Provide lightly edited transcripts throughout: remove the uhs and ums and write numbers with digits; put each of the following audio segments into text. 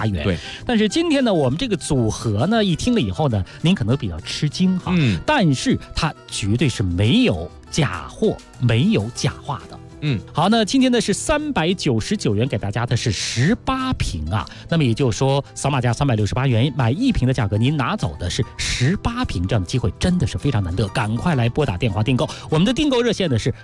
68元。 对， 但是今天呢，我们这个组合呢，一听了以后呢，您可能比较吃惊哈。但是它绝对是没有假货，没有假话的。好，那今天呢是399元给大家的是18瓶啊，那么也就是说扫码价368元买1瓶的价格，您拿走的是18瓶，这样的机会真的是非常难得，赶快来拨打电话订购。我们的订购热线呢是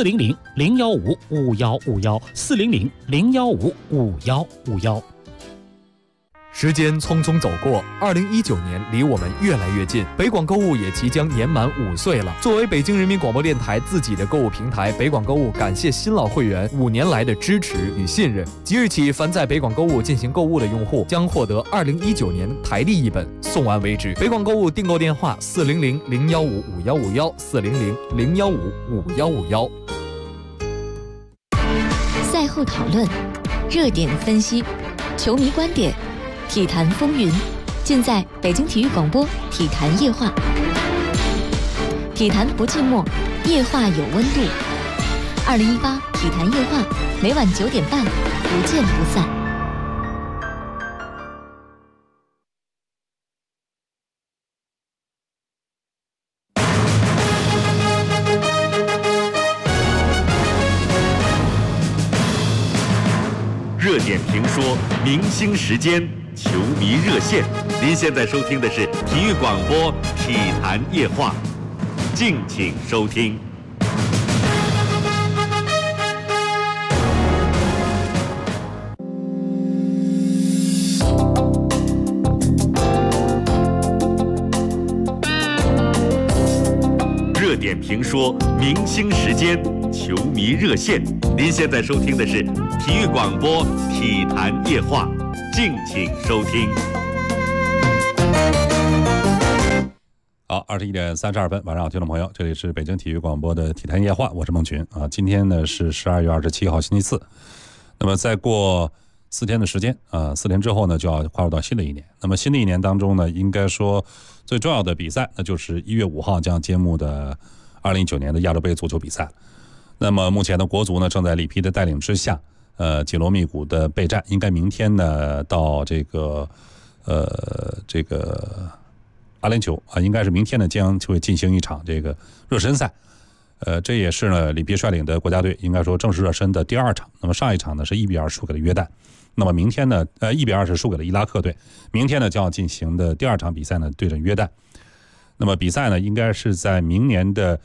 400-015-5151，400-015-5151。 时间匆匆走过，2019年离我们越来越近，北广购物也即将年满5岁了。作为北京人民广播电台自己的购物平台，北广购物感谢新老会员5年来的支持与信任。即日起，凡在北广购物进行购物的用户将获得2019年台历一本，送完为止。北广购物订购电话：400-015-5151，400-015-5151。 赛后讨论，热点分析，球迷观点，体坛风云，尽在北京体育广播体坛夜话。体坛不寂寞，夜话有温度。2018体坛夜话，每晚9点半，不见不散。 热点评说，明星时间，球迷热线。您现在收听的是体育广播体坛夜话，敬请收听。热点评说，明星时间，球迷热线。您现在收听的是体育广播体坛夜话，敬请收听。 好，21点32分，晚上好，听众朋友，这里是北京体育广播的体坛夜话，我是孟群啊。今天呢是12月27号星期四，那么再过4天的时间啊，4天之后呢就要跨入到新的一年。那么新的一年当中呢，应该说最重要的比赛，那就是1月5号将揭幕的2019年的亚洲杯足球比赛。那么目前的国足呢，正在里皮的带领之下，紧锣密鼓的备战，应该明天呢到这个阿联酋啊，应该是明天呢将会进行一场这个热身赛。这也是呢里皮率领的国家队应该说正式热身的第2场。那么上一场呢是1-2输给了约旦，那么明天呢1-2是输给了伊拉克队，明天呢将要进行的第2场比赛呢对阵约旦。那么比赛呢应该是在明年的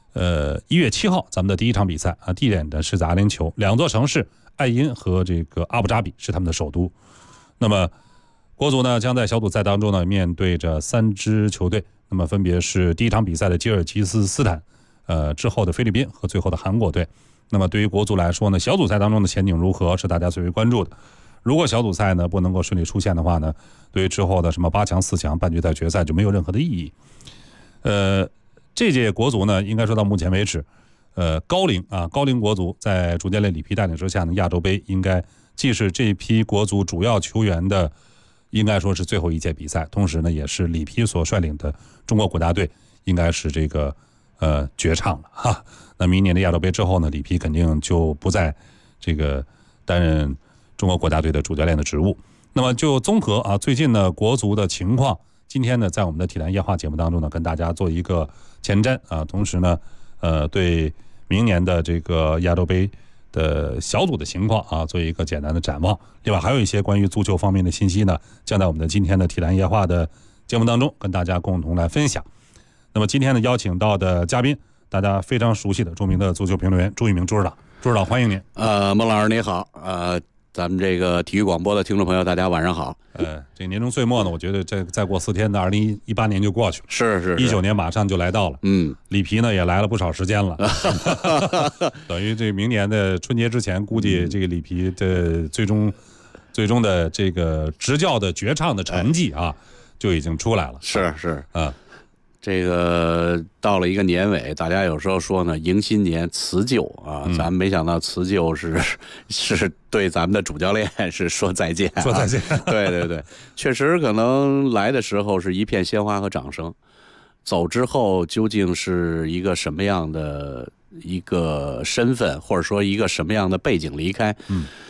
1月7号，咱们的第1场比赛啊，地点呢是在阿联酋，2座城市爱因和这个阿布扎比是他们的首都。那么国足呢将在小组赛当中呢面对着3支球队，那么分别是第1场比赛的吉尔吉斯斯坦，之后的菲律宾和最后的韩国队。那么对于国足来说呢，小组赛当中的前景如何是大家最为关注的。如果小组赛呢不能够顺利出现的话呢，对于之后的什么8强、4强、半决赛、决赛就没有任何的意义。这届国足呢，应该说到目前为止，高龄国足在主教练里皮带领之下呢，亚洲杯应该既是这批国足主要球员的，应该说是最后一届比赛，同时呢，也是里皮所率领的中国国家队应该是这个绝唱了哈。那明年的亚洲杯之后呢，里皮肯定就不再这个担任中国国家队的主教练的职务。那么就综合啊最近呢国足的情况，今天呢在我们的体坛夜话节目当中呢跟大家做一个前瞻啊，同时呢对明年的这个亚洲杯的小组的情况啊做一个简单的展望。另外还有一些关于足球方面的信息呢，将在我们的今天的体坛夜话的节目当中跟大家共同来分享。那么今天呢邀请到的嘉宾，大家非常熟悉的著名的足球评论员朱一鸣朱指导，朱指导欢迎您。 孟老师你好，咱们这个体育广播的听众朋友大家晚上好。 这年终岁末呢，我觉得这再过4天的2018年就过去了， 是 19年马上就来到了。里皮呢也来了不少时间了，等于这明年的春节之前，估计这个里皮的最终的这个执教的绝唱的成绩啊，就已经出来了。 是啊。这个到了一个年尾，大家有时候说呢，迎新年辞旧啊，咱们没想到辞旧是对咱们的主教练是说再见， 说再见。 对，确实可能来的时候是一片鲜花和掌声，走之后究竟是一个什么样的一个身份，或者说一个什么样的背景离开，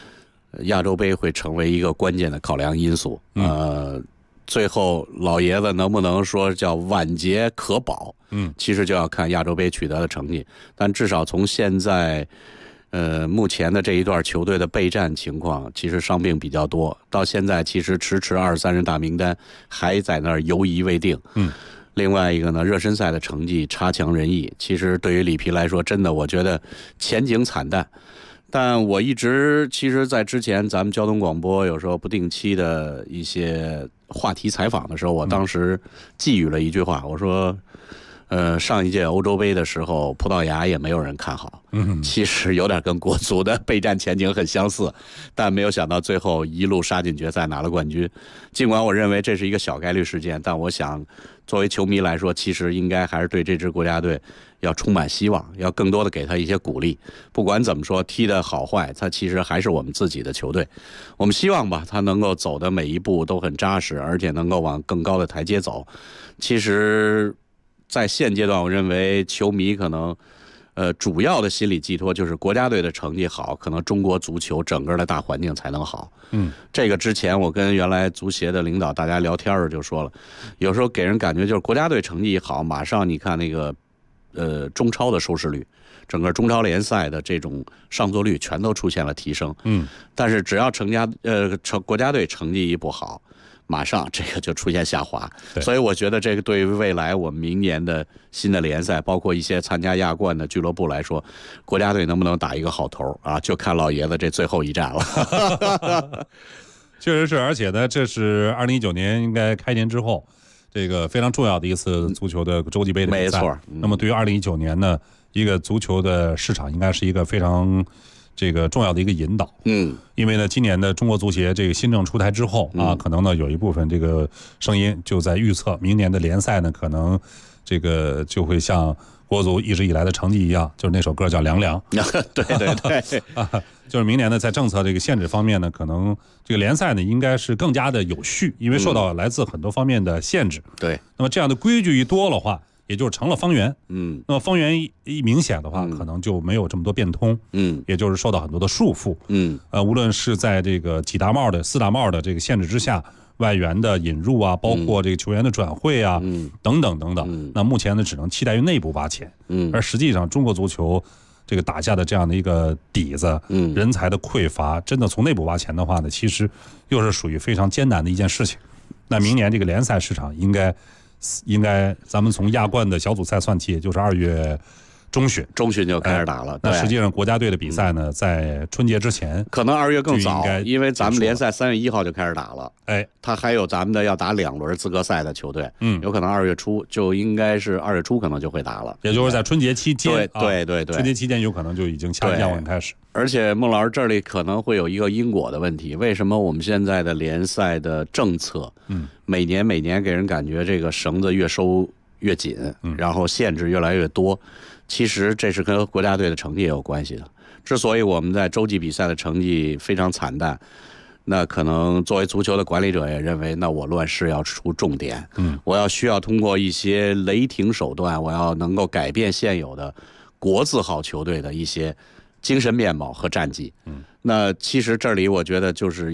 亚洲杯会成为一个关键的考量因素。最后老爷子能不能说叫晚节可保？其实就要看亚洲杯取得的成绩。但至少从现在，目前的这一段球队的备战情况，其实伤病比较多，到现在其实迟23人大名单还在那儿犹疑未定。另外一个呢，热身赛的成绩差强人意，其实对于里皮来说，真的我觉得前景惨淡。但我一直其实在之前咱们交通广播有时候不定期的一些话题采访的时候，我当时寄语了一句话，我说上一届欧洲杯的时候葡萄牙也没有人看好，其实有点跟国足的备战前景很相似，但没有想到最后一路杀进决赛拿了冠军。尽管我认为这是一个小概率事件，但我想作为球迷来说，其实应该还是对这支国家队要充满希望，要更多的给他一些鼓励。不管怎么说，踢得好坏，他其实还是我们自己的球队。我们希望吧，他能够走的每一步都很扎实，而且能够往更高的台阶走。其实在现阶段，我认为球迷可能主要的心理寄托就是国家队的成绩好，可能中国足球整个的大环境才能好。这个之前我跟原来足协的领导大家聊天时就说了，有时候给人感觉就是国家队成绩一好，马上你看那个中超的收视率，整个中超联赛的这种上座率全都出现了提升。但是只要国家队成绩一不好，马上这个就出现下滑。所以我觉得这个对于未来我们明年的新的联赛，包括一些参加亚冠的俱乐部来说，国家队能不能打一个好头啊，就看老爷子这最后一战了。 确实是，而且呢，这是2019年应该开年之后这个非常重要的一次足球的洲际杯的比赛。没错。那么对于2019年呢，一个足球的市场应该是一个非常这个重要的一个引导。因为呢，今年的中国足协这个新政出台之后啊，可能呢有一部分这个声音就在预测明年的联赛呢，可能这个就会像国足一直以来的成绩一样，就是那首歌叫《凉凉》。 对对对。 就是明年呢，在政策这个限制方面呢，可能这个联赛呢应该是更加的有序，因为受到来自很多方面的限制。 对。 那么这样的规矩一多的话，也就是成了方圆。那么方圆一明显的话，可能就没有这么多变通。也就是受到很多的束缚。无论是在这个4大帽的这个限制之下，外援的引入啊，包括这个球员的转会啊，等等等等。那目前呢，只能期待于内部挖潜。而实际上，中国足球这个打下的这样的一个底子，人才的匮乏，真的从内部挖潜的话呢，其实又是属于非常艰难的一件事情。那明年这个联赛市场应该咱们从亚冠的小组赛算起，也就是2月中旬就开始打了。那实际上国家队的比赛呢，在春节之前， 可能2月更早，因为咱们联赛3月1号就开始打了。他还有咱们的要打2轮资格赛的球队，有可能2月初就应该是2月初可能就会打了， 也就是在春节期间。 对， 春节期间有可能就已经亚冠开始。 而且孟老师这里可能会有一个因果的问题，为什么我们现在的联赛的政策，每年给人感觉这个绳子越收越紧，然后限制越来越多？其实这是跟国家队的成绩也有关系的。之所以我们在洲际比赛的成绩非常惨淡，那可能作为足球的管理者也认为，那我乱世要出重点，我需要通过一些雷霆手段，我要能够改变现有的国字号球队的一些精神面貌和战绩。那其实这里我觉得是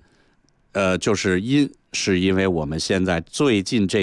因为我们现在最近这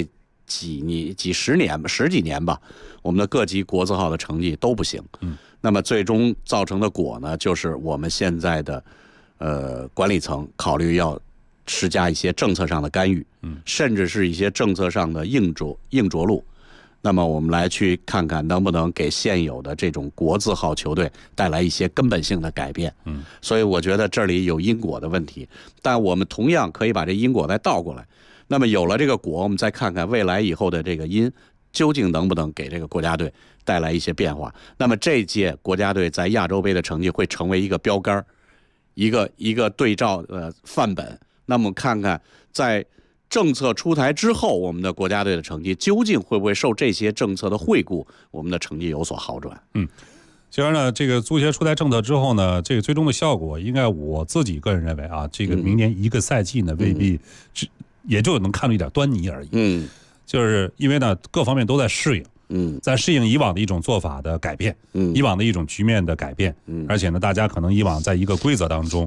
十几年吧，我们的各级国字号的成绩都不行。那么最终造成的果呢，就是我们现在的管理层考虑要施加一些政策上的干预，甚至是一些政策上的硬着陆。那么我们来去看看能不能给现有的这种国字号球队带来一些根本性的改变。所以我觉得这里有因果的问题，但我们同样可以把这因果再倒过来。那么有了这个果，我们再看看未来以后的这个因，究竟能不能给这个国家队带来一些变化。那么这届国家队在亚洲杯的成绩会成为一个标杆，一个对照范本。那么看看在政策出台之后，我们的国家队的成绩究竟会不会受这些政策的惠顾，我们的成绩有所好转。 其实呢，这个足协出台政策之后呢，这个最终的效果，应该我自己个人认为啊，这个明年一个赛季呢，未必也就能看出一点端倪而已。就是因为呢，各方面都在适应，在适应以往的一种做法的改变，以往的一种局面的改变，而且呢，大家可能以往在一个规则当中，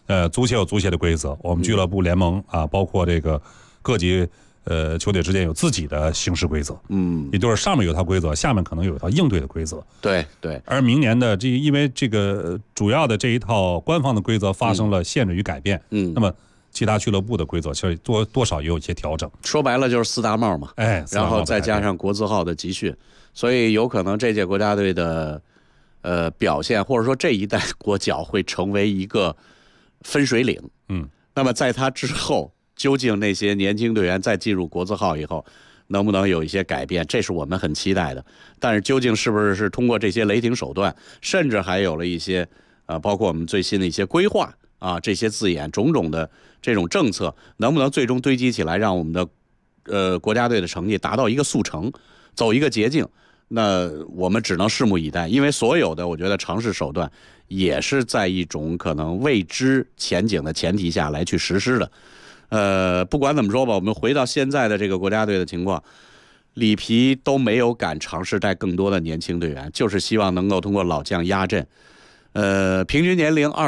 足协有足协的规则，我们俱乐部联盟啊，包括这个各级球队之间有自己的行事规则，也就是上面有套规则，下面可能有一套应对的规则。 对对。 而明年的因为这个主要的这一套官方的规则发生了限制与改变，那么其他俱乐部的规则其实多少也有一些调整。 说白了就是4大帽嘛，然后再加上国字号的集训，所以有可能这届国家队的表现，或者说这一代国脚会成为一个分水岭。那么在他之后，究竟那些年轻队员再进入国字号以后，能不能有一些改变？这是我们很期待的。但是究竟是不是通过这些雷霆手段，甚至还有了一些包括我们最新的一些规划啊，这些字眼种种的这种政策，能不能最终堆积起来，让我们的国家队的成绩达到一个速成，走一个捷径？那我们只能拭目以待，因为所有的我觉得尝试手段也是在一种可能未知前景的前提下来去实施的。不管怎么说吧，我们回到现在的这个国家队的情况，里皮都没有敢尝试带更多的年轻队员，就是希望能够通过老将压阵。平均年龄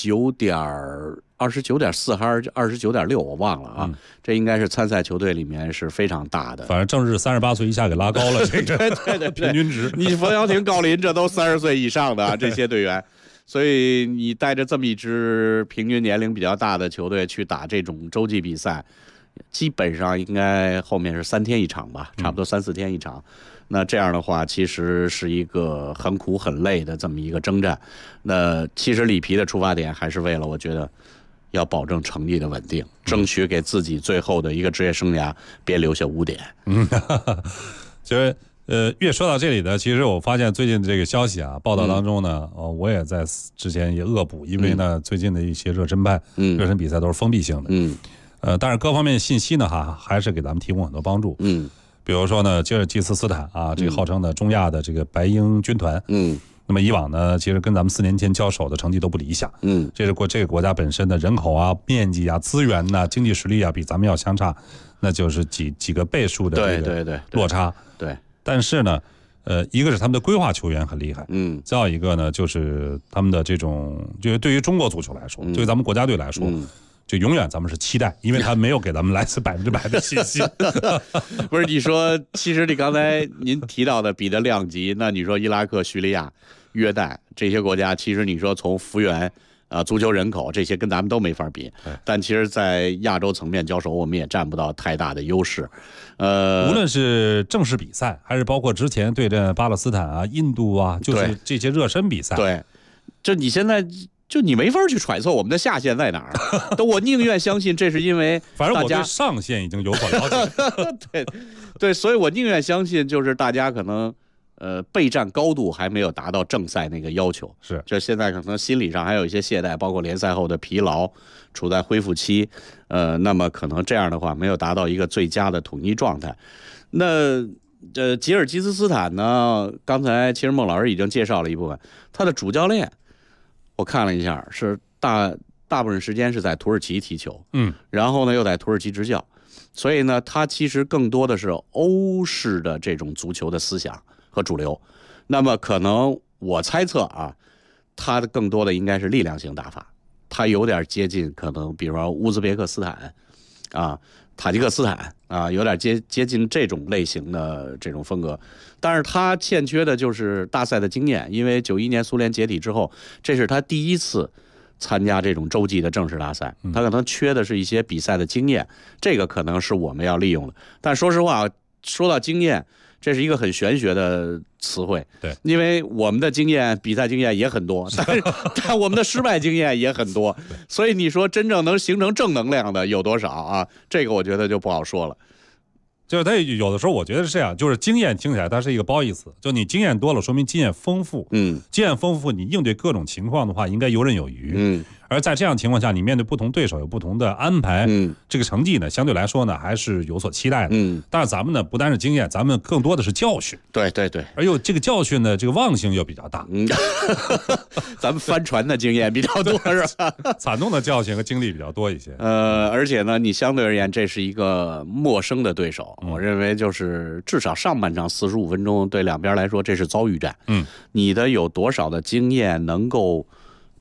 29.4还是29.6，我忘了啊。这应该是参赛球队里面是非常大的。 反正正是38岁以下给拉高了这个对平均值。 你冯潇霆、郜林这都30岁以上的啊，这些队员。所以你带着这么一支平均年龄比较大的球队去打这种洲际比赛，基本上应该后面是3天一场吧，差不多3-4天一场。那这样的话，其实是一个很苦很累的这么一个征战。那其实里皮的出发点还是为了，我觉得要保证成绩的稳定，争取给自己最后的一个职业生涯别留下污点。 其实越说到这里呢，其实我发现最近这个消息啊，报道当中呢，我也在之前也恶补，因为呢，最近的一些热身班、热身比赛都是封闭性的，但是各方面信息呢，还是给咱们提供很多帮助，比如说呢，吉尔吉斯斯坦啊，这个号称的中亚的这个白鹰军团，那么以往呢，其实跟咱们4年前交手的成绩都不理想，这个国家本身的人口啊、面积啊、资源呐、经济实力啊，比咱们要相差，那就是几个倍数的这个落差， 对。 但是呢，一个是他们的规划球员很厉害，再有一个呢，就是他们的这种，就是对于中国足球来说，对于咱们国家队来说。就永远咱们是期待，因为他没有给咱们来自100%的信息。 不是你说，其实你刚才您提到的比的量级，那你说伊拉克、叙利亚、约旦这些国家，其实你说从幅员足球人口这些跟咱们都没法比，但其实在亚洲层面交手，我们也占不到太大的优势。 无论是正式比赛，还是包括之前对阵巴勒斯坦啊、印度啊，就是这些热身比赛， 对，就你现在。就你没法去揣测我们的下限在哪儿，我宁愿相信这是因为反正我对上限已经有所了解。对，所以我宁愿相信就是大家可能备战高度还没有达到正赛那个要求， 是就现在可能心理上还有一些懈怠，包括联赛后的疲劳，处在恢复期，那么可能这样的话没有达到一个最佳的统一状态。那吉尔吉斯斯坦呢，刚才其实孟老师已经介绍了一部分，他的主教练。我看了一下，是大部分时间是在土耳其踢球，然后呢又在土耳其执教，所以呢他其实更多的是欧式的这种足球的思想和主流。那么可能我猜测啊，他的更多的应该是力量型打法，他有点接近可能比如说乌兹别克斯坦啊、塔吉克斯坦啊，有点接近这种类型的这种风格。但是他欠缺的就是大赛的经验，因为91年苏联解体之后，这是他第一次参加这种洲际的正式大赛，他可能缺的是一些比赛的经验，这个可能是我们要利用的。但说实话，说到经验，这是一个很玄学的词汇， 对， 因为我们的经验、比赛经验也很多，但我们的失败经验也很多，所以你说真正能形成正能量的有多少啊？这个我觉得就不好说了。 就是他有的时候我觉得是这样，就是经验听起来它是一个褒义词，就你经验多了说明经验丰富，经验丰富你应对各种情况的话应该游刃有余，而在这样情况下你面对不同对手有不同的安排，这个成绩呢相对来说呢还是有所期待的，但是咱们呢不单是经验，咱们更多的是教训， 对， 而又这个教训呢这个忘性又比较大， 咱们帆船的经验比较多是吧？ 惨痛的教训和经历比较多一些， 而且呢你相对而言这是一个陌生的对手，我认为就是至少上半场45分钟对两边来说这是遭遇战，你的有多少的经验能够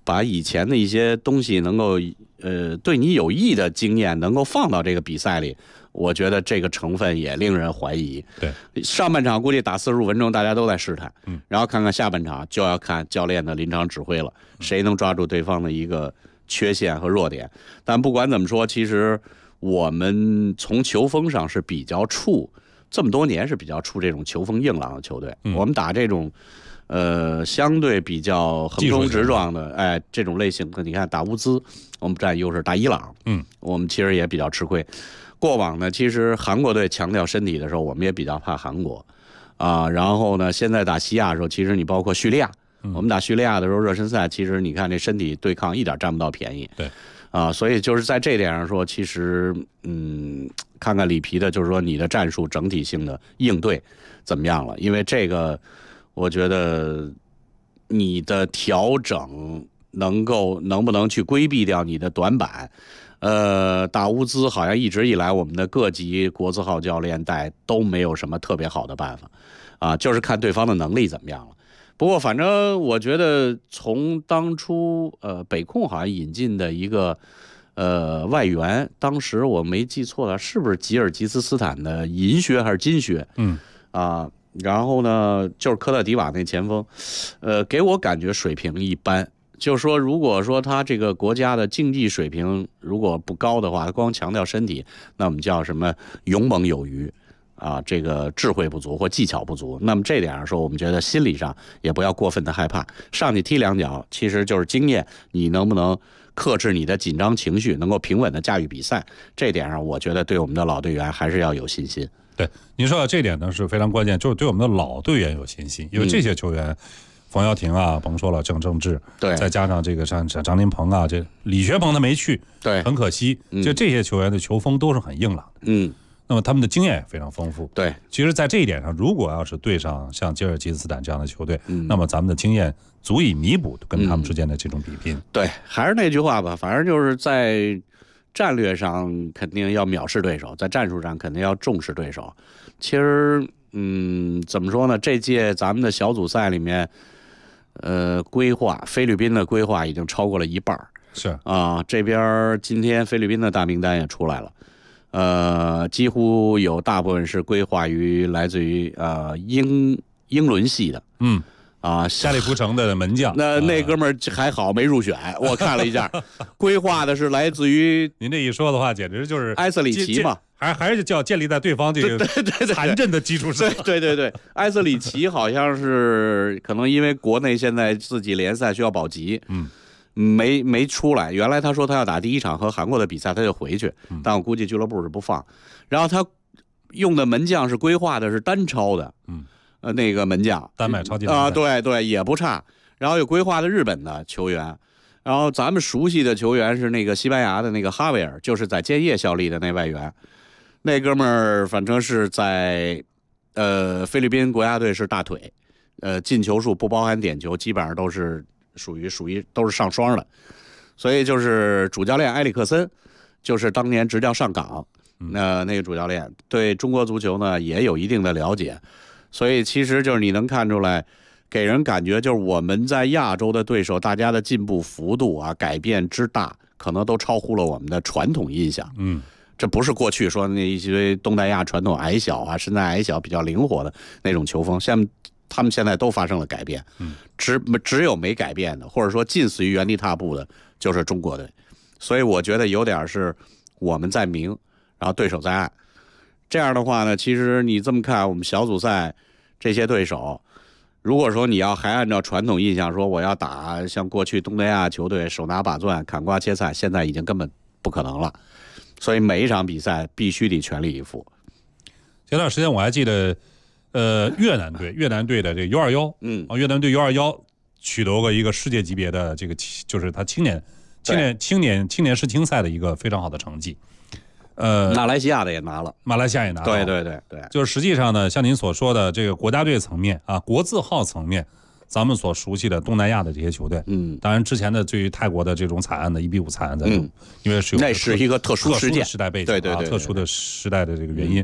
把以前的一些东西能够对你有益的经验能够放到这个比赛里，我觉得这个成分也令人怀疑。 对， 上半场估计打45分钟大家都在试探，然后看看下半场就要看教练的临场指挥了，谁能抓住对方的一个缺陷和弱点。但不管怎么说，其实我们从球风上是比较怵，这么多年是比较怵这种球风硬朗的球队。我们打这种相对比较横冲直撞的这种类型，你看打乌兹我们占优势，打伊朗我们其实也比较吃亏。过往呢，其实韩国队强调身体的时候，我们也比较怕韩国啊。然后呢，现在打西亚的时候，其实你包括叙利亚，我们打叙利亚的时候热身赛，其实你看这身体对抗一点占不到便宜。 对， 啊，所以就是在这点上说，其实看看里皮的，就是说你的战术整体性的应对怎么样了？因为这个，我觉得你的调整能不能去规避掉你的短板？打乌兹好像一直以来我们的各级国字号教练带都没有什么特别好的办法，啊，就是看对方的能力怎么样了。不过反正我觉得从当初北控好像引进的一个外援，当时我没记错了，是不是吉尔吉斯坦的银靴还是金靴？然后呢，就是科特迪瓦那前锋，给我感觉水平一般。就是说，如果说他这个国家的竞技水平如果不高的话，他光强调身体，那我们叫什么勇猛有余啊，这个智慧不足或技巧不足。那么这点上说，我们觉得心理上也不要过分的害怕，上去踢两脚，其实就是经验，你能不能克制你的紧张情绪，能够平稳的驾驭比赛，这点上我觉得对我们的老队员还是要有信心。 对，您说到这点呢是非常关键，就是对我们的老队员有信心，因为这些球员。冯潇霆啊，甭说了，郑正志， 对， 再加上这个像张琳芃啊，这李学鹏他没去， 对， 很可惜。就这些球员的球风都是很硬朗的，那么他们的经验也非常丰富， 对。 其实，在这一点上，如果要是对上像吉尔吉斯斯坦这样的球队，那么咱们的经验足以弥补跟他们之间的这种比拼。 对，还是那句话吧，反正就是在战略上肯定要藐视对手，在战术上肯定要重视对手。其实，怎么说呢？这届咱们的小组赛里面。规划菲律宾的规划已经超过了一半， 是啊，这边今天菲律宾的大名单也出来了，几乎有大部分是规划于来自于英伦系的， 夏利夫城的门将， 那哥们儿还好没入选，我看了一下，规划的是来自于您这一说的话，简直就是埃瑟里奇嘛。 还是叫建立在对方这个残阵的基础上。 对，埃瑟里奇好像是可能因为国内现在自己联赛需要保级，没出来。原来他说他要打第一场和韩国的比赛，他就回去，但我估计俱乐部是不放。然后他用的门将是规划的是单超的，那个门将丹麦超级啊，对，也不差。然后有规划的日本的球员。然后咱们熟悉的球员是那个西班牙的那个哈维尔，就是在建业效力的那外援。那哥们儿反正是在菲律宾国家队是大腿，进球数不包含点球，基本上都是属于都是上双的。所以就是主教练埃里克森，就是当年执教上港，那个主教练对中国足球呢也有一定的了解，所以其实就是你能看出来。给人感觉就是我们在亚洲的对手，大家的进步幅度啊，改变之大，可能都超乎了我们的传统印象。这不是过去说那一些东南亚传统矮小啊，身材矮小比较灵活的那种球风，像他们现在都发生了改变。只有没改变的，或者说近似于原地踏步的，就是中国队。所以我觉得有点是我们在明，然后对手在暗。这样的话呢，其实你这么看，我们小组赛这些对手。如果说你要还按照传统印象说我要打像过去东南亚球队手拿把攥砍瓜切菜，现在已经根本不可能了，所以每一场比赛必须得全力以赴。 前段时间我还记得，越南队的这个U21，越南队U21取得过一个世界级别的这个，就是他青年世青赛的一个非常好的成绩。 马来西亚的也拿了，对， 就是实际上呢，像您所说的这个国家队层面啊，国字号层面，咱们所熟悉的东南亚的这些球队，当然之前的对于泰国的这种惨案的1-5惨案，因为是有那是一个特殊事件时代背景， 对， 特殊的时代的这个原因，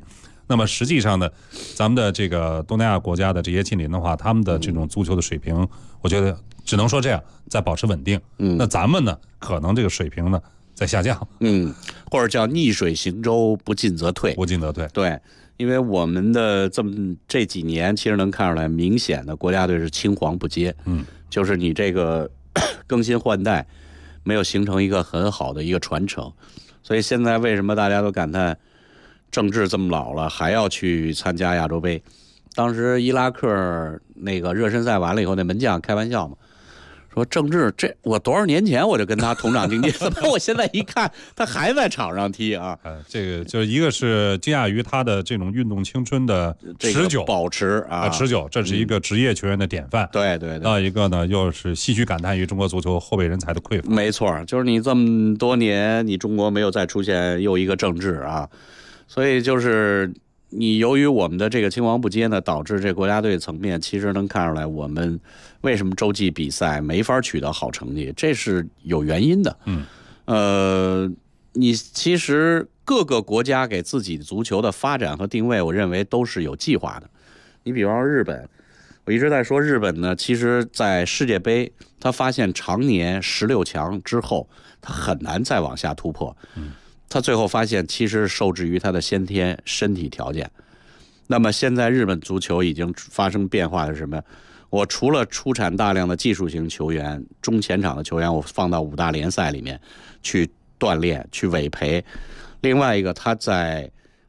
那么实际上呢，咱们的这个东南亚国家的这些近邻的话，他们的这种足球的水平，我觉得只能说这样，在保持稳定。那咱们呢，可能这个水平呢在下降。 或者叫逆水行舟，不进则退。 不进则退。 对，因为我们的这几年，其实能看出来，明显的国家队是青黄不接。就是你这个更新换代没有形成一个很好的一个传承，所以现在为什么大家都感叹郑智这么老了还要去参加亚洲杯？当时伊拉克那个热身赛完了以后，那门将开玩笑嘛，说郑智我多少年前我就跟他同场竞技，怎么我现在一看他还在场上踢啊？ 这个就是一个是惊讶于他的这种运动青春的持久、 保持啊， 持久，这是一个职业球员的典范。 对。 另一个呢，又是唏嘘感叹于中国足球后备人才的匮乏。 没错，就是你这么多年，你中国没有再出现又一个郑智啊，所以就是你由于我们的这个青黄不接呢，导致这国家队层面其实能看出来，我们为什么洲际比赛没法取得好成绩，这是有原因的。你其实各个国家给自己足球的发展和定位，我认为都是有计划的。你比方说日本，我一直在说日本呢，其实在世界杯，他发现常年16强之后，他很难再往下突破。他最后发现，其实受制于他的先天身体条件。那么现在日本足球已经发生变化的是什么？我除了出产大量的技术型球员、中前场的球员，我放到5大联赛里面去锻炼、去委培。另外一个，他在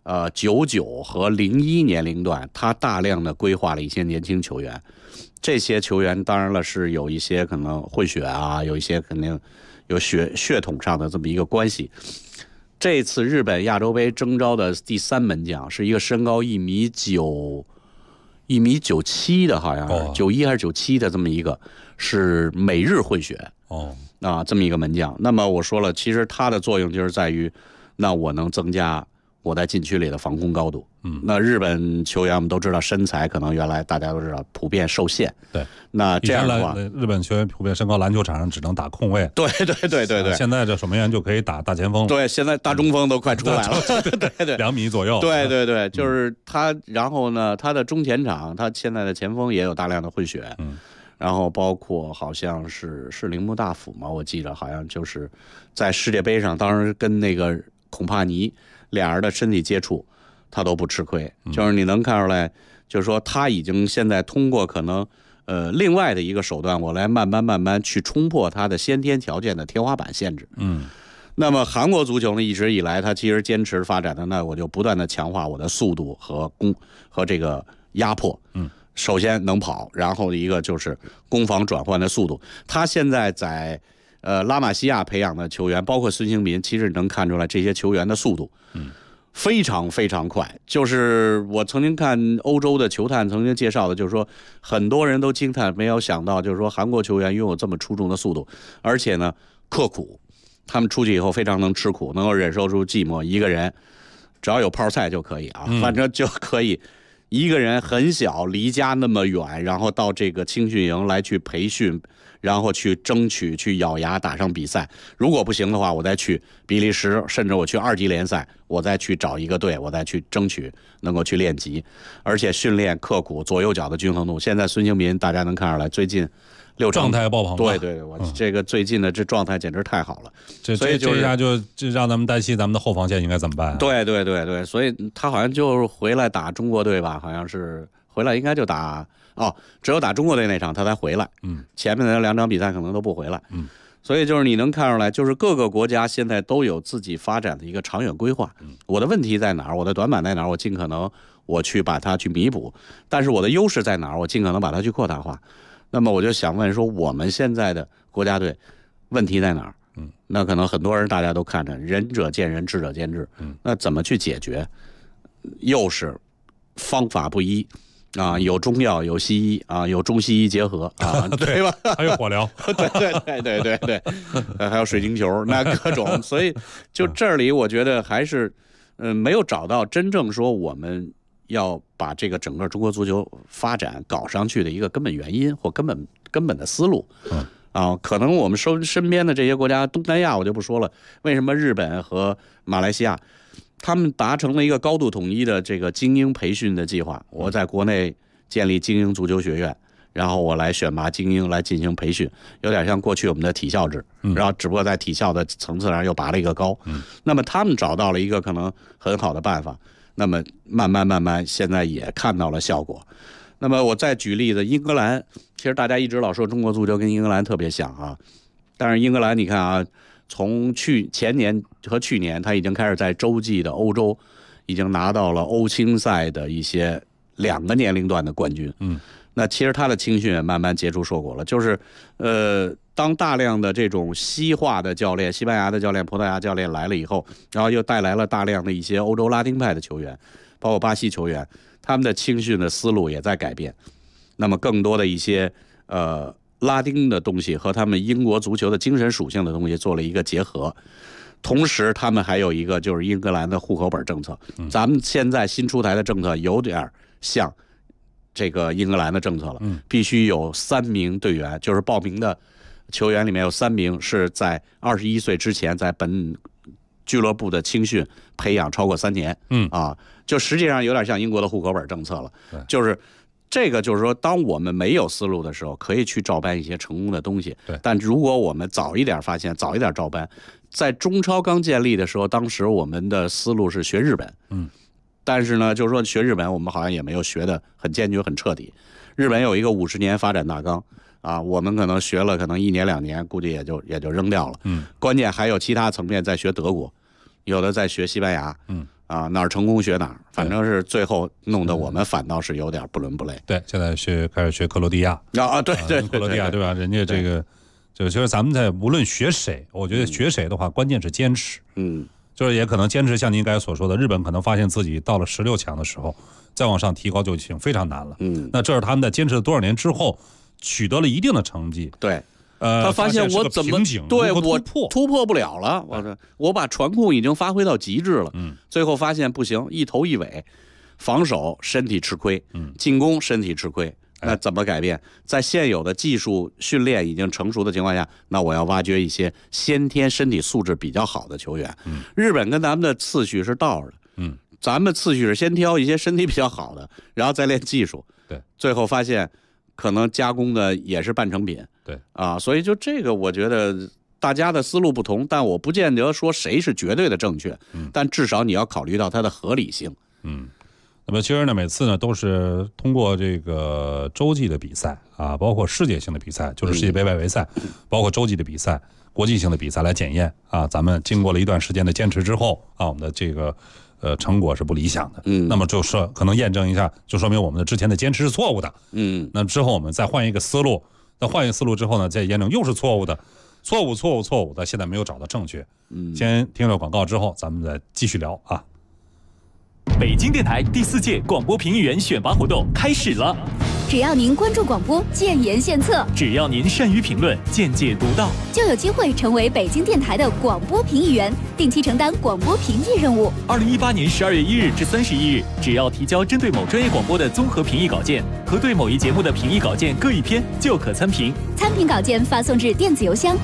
99和01年龄段，他大量的规划了一些年轻球员。这些球员当然了是有一些可能混血啊，有一些肯定有血统上的这么一个关系。这次日本亚洲杯征召的第3门将是一个身高1.97米的，好像是91还是97的这么一个，是美日混血这么一个门将。那么我说了，其实他的作用就是在于，那我能增加我在禁区里的防空高度。那日本球员我们都知道，身材可能原来大家都知道普遍受限。 对， 那这样的话， 日本球员普遍身高，篮球场上只能打控卫。 对。 现在这守门员就可以打大前锋。 对，现在大中锋都快出来了。对 ，2米左右。 对，就是他。然后呢，他的中前场，他现在的前锋也有大量的混血。然后包括好像是铃木大辅嘛，我记得好像就是在世界杯上，当时跟那个孔帕尼俩人的身体接触，他都不吃亏。就是你能看出来，就是说他已经现在通过可能另外的一个手段，我来慢慢去冲破他的先天条件的天花板限制。那么韩国足球呢，一直以来他其实坚持发展的，那我就不断的强化我的速度和这个压迫。首先能跑，然后一个就是攻防转换的速度。他现在在拉玛西亚培养的球员，包括孙兴民，其实能看出来这些球员的速度非常非常快。就是我曾经看欧洲的球探曾经介绍的，就是说很多人都惊叹，没有想到就是说韩国球员拥有这么出众的速度，而且呢刻苦。他们出去以后非常能吃苦，能够忍受住寂寞，一个人只要有泡菜就可以啊，反正就可以一个人很小，离家那么远，然后到这个青训营来去培训，然后去争取去咬牙打上比赛。如果不行的话，我再去比利时，甚至我去2级联赛，我再去找一个队，我再去争取能够去练级，而且训练刻苦，左右脚的均衡度。现在孙兴民大家能看出来，最近状态爆棚。 对，我这个最近的这状态简直太好了。 所以这下就让咱们担心咱们的后防线应该怎么办？ 对，所以他好像就回来打中国队吧，好像是回来应该就打只有打中国队那场他才回来。前面的2场比赛可能都不回来。所以就是你能看出来，就是各个国家现在都有自己发展的一个长远规划。我的问题在哪儿？我的短板在哪儿？我尽可能我去把它去弥补。但是我的优势在哪儿？我尽可能把它去扩大化。那么我就想问说，我们现在的国家队问题在哪儿？那可能很多人大家都看着仁者见仁，智者见智。那怎么去解决？又是方法不一啊，有中药，有西医啊，有中西医结合啊，对吧？ 还有火疗， 对，还有水晶球，那各种。所以就这里，我觉得还是没有找到真正说我们要把这个整个中国足球发展搞上去的一个根本原因或根本的思路。可能我们身边的这些国家，东南亚我就不说了，为什么日本和马来西亚他们达成了一个高度统一的这个精英培训的计划。我在国内建立精英足球学院，然后我来选拔精英来进行培训，有点像过去我们的体校制，然后只不过在体校的层次上又拔了一个高。那么他们找到了一个可能很好的办法，那么慢慢现在也看到了效果。那么我再举例子，英格兰，其实大家一直老说中国足球跟英格兰特别像啊，但是英格兰你看啊，从前年和去年，他已经开始在洲际的欧洲已经拿到了欧青赛的一些2个年龄段的冠军。那其实他的青训也慢慢结出硕果了，就是当大量的这种西化的教练，西班牙的教练、葡萄牙教练来了以后，然后又带来了大量的一些欧洲拉丁派的球员，包括巴西球员，他们的青训的思路也在改变。那么更多的一些拉丁的东西和他们英国足球的精神属性的东西做了一个结合。同时他们还有一个就是英格兰的户口本政策，咱们现在新出台的政策有点像这个英格兰的政策了，必须有3名队员，就是报名的球员里面有3名是在21岁之前在本俱乐部的青训培养超过3年。就实际上有点像英国的户口本政策了。就是这个就是说，当我们没有思路的时候，可以去照搬一些成功的东西。但如果我们早一点发现，早一点照搬，在中超刚建立的时候，当时我们的思路是学日本。但是呢，就是说学日本，我们好像也没有学得很坚决、很彻底。日本有一个50年发展大纲啊，我们可能学了可能1年2年，估计也就扔掉了。关键还有其他层面在学德国，有的在学西班牙。哪儿成功学哪儿，反正是最后弄得我们反倒是有点不伦不类。 对，现在开始学克罗地亚对， 克罗地亚对吧？人家这个就是咱们在无论学谁，我觉得学谁的话，关键是坚持。就是也可能坚持，像您刚才所说的，日本可能发现自己到了16强的时候，再往上提高就已经非常难了。那这是他们在坚持了多少年之后取得了一定的成绩。 对。他发现我怎么对我突破不了了，我把传控已经发挥到极致了。最后发现不行，一头一尾，防守身体吃亏，进攻身体吃亏。那怎么改变？在现有的技术训练已经成熟的情况下，那我要挖掘一些先天身体素质比较好的球员。日本跟咱们的次序是倒着的。咱们次序是先挑一些身体比较好的，然后再练技术。 对， 最后发现可能加工的也是半成品。 对所以就这个，我觉得大家的思路不同，但我不见得说谁是绝对的正确。但至少你要考虑到它的合理性。 那么其实呢，每次呢都是通过这个洲际的比赛啊，包括世界性的比赛，就是世界杯外围赛，包括洲际的比赛、国际性的比赛来检验啊。咱们经过了一段时间的坚持之后啊，我们的这个成果是不理想的。那么就是可能验证一下，就说明我们的之前的坚持是错误的。那之后我们再换一个思路。那换一个思路之后呢，再验证又是错误的，错误的，现在没有找到正确。先听了广告之后，咱们再继续聊啊。 北京电台第4届广播评议员选拔活动开始了。 只要您关注广播，建言献策； 只要您善于评论，见解独到， 就有机会成为北京电台的广播评议员，定期承担广播评议任务。 2018年12月1日至31日，只要提交针对某专业广播的综合评议稿件和对某一节目的评议稿件各1篇，就可参评。 参评稿件发送至电子邮箱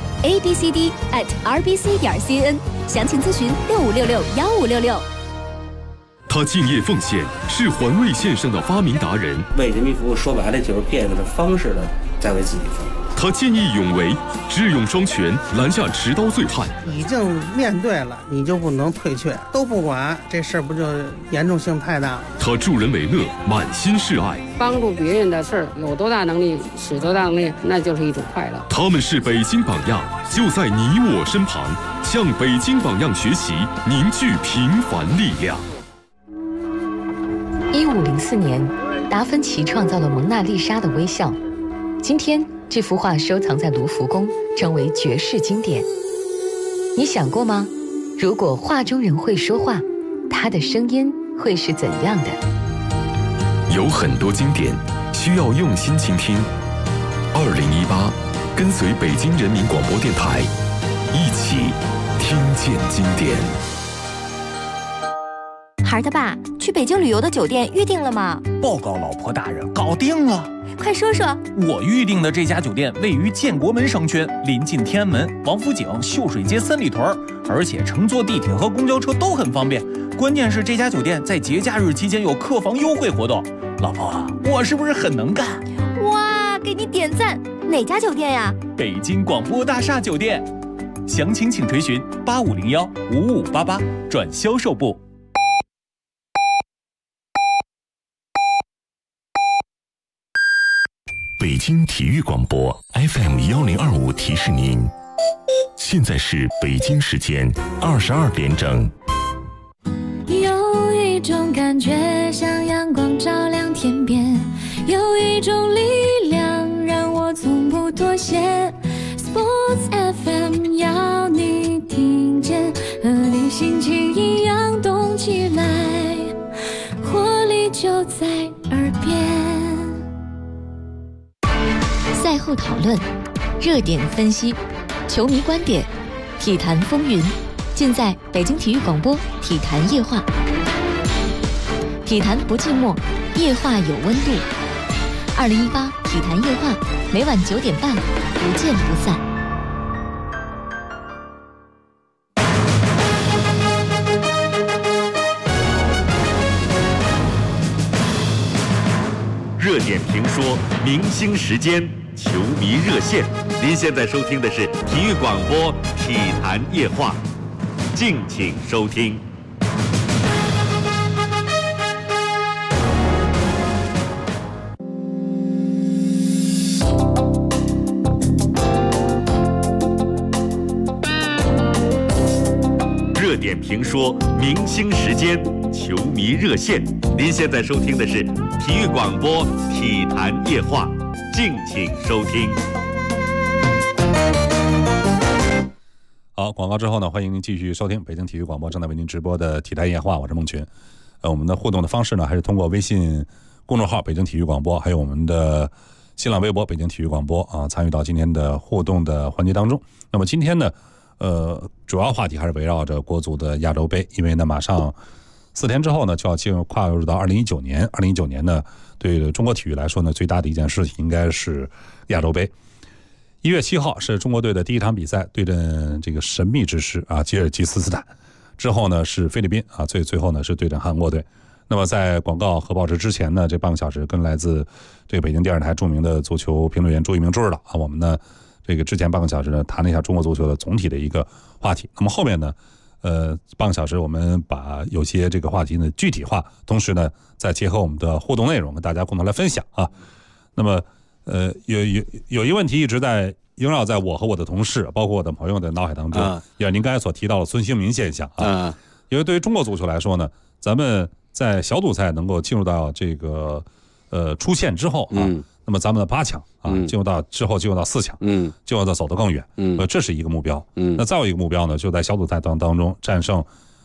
abcd@rbc.cn， 详情咨询65661566。 他敬业奉献，是环卫线上的发明达人。 为人民服务，说白了就是变着方式的在为自己服务。 他见义勇为，智勇双全，拦下持刀醉汉。 已经面对了，你就不能退却，都不管，这事儿不就严重性太大了？ 他助人为乐，满心是爱。 帮助别人的事儿，有多大能力使多大能力，那就是一种快乐。 他们是北京榜样，就在你我身旁，向北京榜样学习，凝聚平凡力量。 1504年，达芬奇创造了蒙娜丽莎的微笑。今天，这幅画收藏在卢浮宫，成为绝世经典。你想过吗？如果画中人会说话，他的声音会是怎样的？ 有很多经典需要用心倾听。2018，跟随北京人民广播电台，一起听见经典。 孩儿他爸，去北京旅游的酒店预定了吗？ 报告老婆大人，搞定了。 快说说。 我预定的这家酒店位于建国门商圈，临近天安门、王府井、秀水街三里屯，而且乘坐地铁和公交车都很方便。 关键是这家酒店在节假日期间有客房优惠活动。老婆啊，我是不是很能干？ 哇，给你点赞！哪家酒店呀？ 北京广播大厦酒店。详情请垂询8501-5588转销售部。 北京体育广播 FM1025提示您，现在是北京时间22点整。 有一种感觉像阳光照亮天边，有一种力量让我从不妥协。Sports FM 要你听见，和你心情一样动起来，活力就在耳边。 赛后讨论，热点分析，球迷观点，体坛风云，尽在北京体育广播体坛夜话。体坛不寂寞，夜话有温度。2018体坛夜话，每晚9点半，不见不散。 热点评说，明星时间，球迷热线。您现在收听的是体育广播体坛夜话，敬请收听。热点评说，明星时间，球迷热线。您现在收听的是体育广播体坛夜话，敬请收听。 好，广告之后呢，欢迎您继续收听北京体育广播正在为您直播的体坛夜话，我是孟群。我们的互动的方式呢，还是通过微信公众号北京体育广播，还有我们的新浪微博北京体育广播啊，参与到今天的互动的环节当中。那么今天呢，主要话题还是围绕着国足的亚洲杯，因为呢，马上4天之后呢，就要跨入到2019年。2019年呢，对中国体育来说呢，最大的一件事情应该是亚洲杯。1月7号是中国队的第一场比赛，对阵这个神秘之师啊吉尔吉斯斯坦。之后呢是菲律宾啊，最后呢是对阵韩国队。那么在广告和报时之前呢，这半个小时跟来自这个北京电视台著名的足球评论员朱一鸣朱指导啊，我们呢这个之前半个小时呢谈了一下中国足球的总体的一个话题。那么后面呢，半个小时我们把有些这个话题呢具体化，同时呢再结合我们的互动内容跟大家共同来分享啊。那么有一个问题一直在萦绕在我和我的同事，包括我的朋友的脑海当中，也是您刚才所提到的孙兴民现象啊。因为对于中国足球来说呢，咱们在小组赛能够进入到这个出线之后啊，那么咱们的8强啊，进入到4强，就要走得更远，这是一个目标。那再有一个目标呢，就在小组赛当中战胜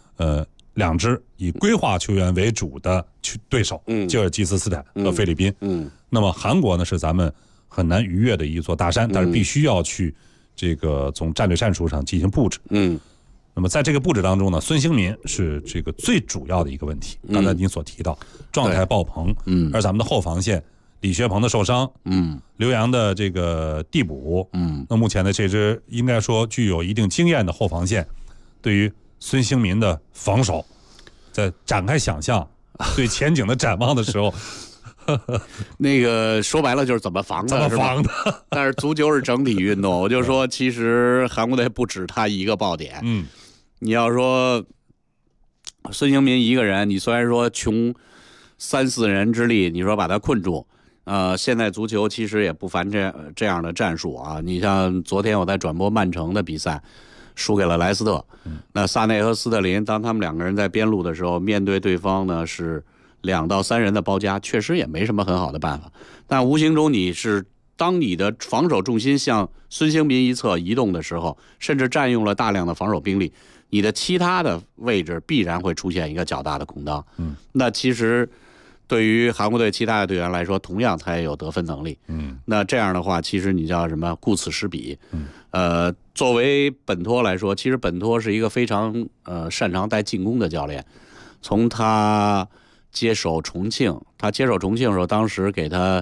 2支以规划球员为主的对手，吉尔吉斯斯坦和菲律宾。那么韩国呢是咱们很难逾越的一座大山，但是必须要去这个从战略战术上进行布置。那么在这个布置当中呢，孙兴民是这个最主要的一个问题。刚才您所提到状态爆棚，而咱们的后防线李学鹏的受伤，刘洋的这个递补，那目前的这支应该说具有一定经验的后防线，对于孙兴民的防守，在展开想象对前景的展望的时候。 那个说白了就是怎么防的，但是足球是整体运动，我就说其实韩国队不止他一个爆点。你要说孙兴民一个人，你虽然说穷3、4人之力，你说把他困住，现在足球其实也不乏这样的战术啊。你像昨天我在转播曼城的比赛，输给了莱斯特，那萨内和斯特林当他们2个人在边路的时候，面对对方呢是2到3人的包夹，确实也没什么很好的办法。但无形中当你的防守重心向孙兴民一侧移动的时候，甚至占用了大量的防守兵力，你的其他的位置必然会出现一个较大的空当。那其实对于韩国队其他的队员来说，同样他也有得分能力。那这样的话，其实你叫什么顾此失彼。作为本托来说，其实本托是一个非常擅长带进攻的教练。从他接手重庆的时候，当时给他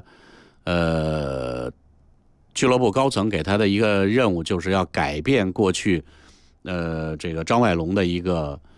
俱乐部高层给他的一个任务，就是要改变过去这个张外龙的一个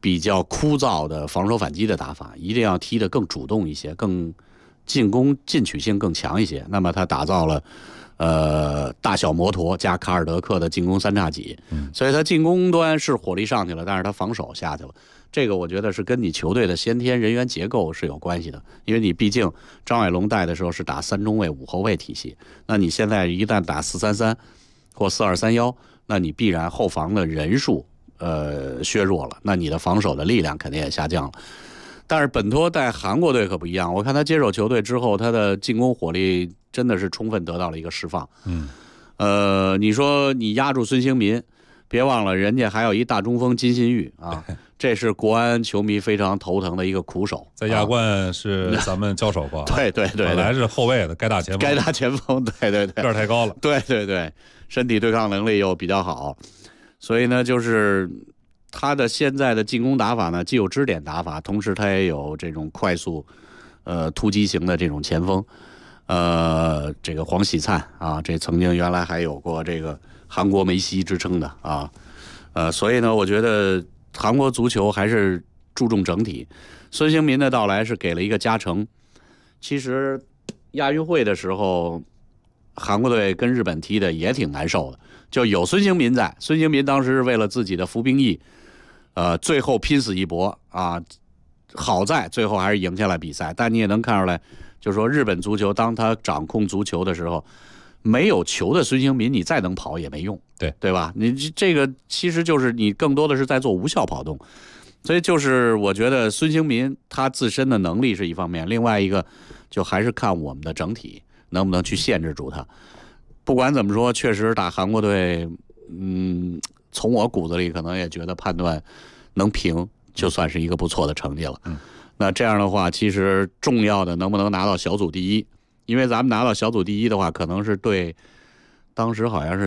比较枯燥的防守反击的打法，一定要踢得更主动一些，更进攻进取性更强一些。那么他打造了大小摩托加卡尔德克的进攻三叉戟，所以他进攻端是火力上去了，但是他防守下去了。这个我觉得是跟你球队的先天人员结构是有关系的，因为你毕竟张伟龙带的时候是打3中卫5后卫体系，那你现在一旦打4-3-3或4-2-3-1，那你必然后防的人数削弱了，那你的防守的力量肯定也下降了。但是本托带韩国队可不一样，我看他接手球队之后，他的进攻火力真的是充分得到了一个释放。你说你压住孙兴民，别忘了人家还有一大中锋金信玉啊，这是国安球迷非常头疼的一个苦手。 在亚冠是咱们交手过， 对， 本来是后卫的，该打前锋，对， 个儿太高了， 对，身体对抗能力又比较好，所以呢，就是他的现在的进攻打法呢，既有支点打法，同时他也有这种快速突击型的这种前锋。这个黄喜灿啊，这曾经原来还有过这个韩国梅西之称的啊，所以呢，我觉得韩国足球还是注重整体。孙兴民的到来是给了一个加成。其实亚运会的时候，韩国队跟日本踢的也挺难受的，就有孙兴民在。孙兴民当时是为了自己的服兵役，最后拼死一搏啊，好在最后还是赢下了比赛。但你也能看出来。就是说，日本足球当他掌控足球的时候，没有球的孙兴民，你再能跑也没用，对吧？你这个其实就是你更多的是在做无效跑动，所以就是我觉得孙兴民他自身的能力是一方面，另外一个就还是看我们的整体能不能去限制住他。不管怎么说，确实打韩国队，从我骨子里可能也觉得判断能平，就算是一个不错的成绩了。那这样的话，其实重要的能不能拿到小组第一？因为咱们拿到小组第一的话，可能是对当时好像是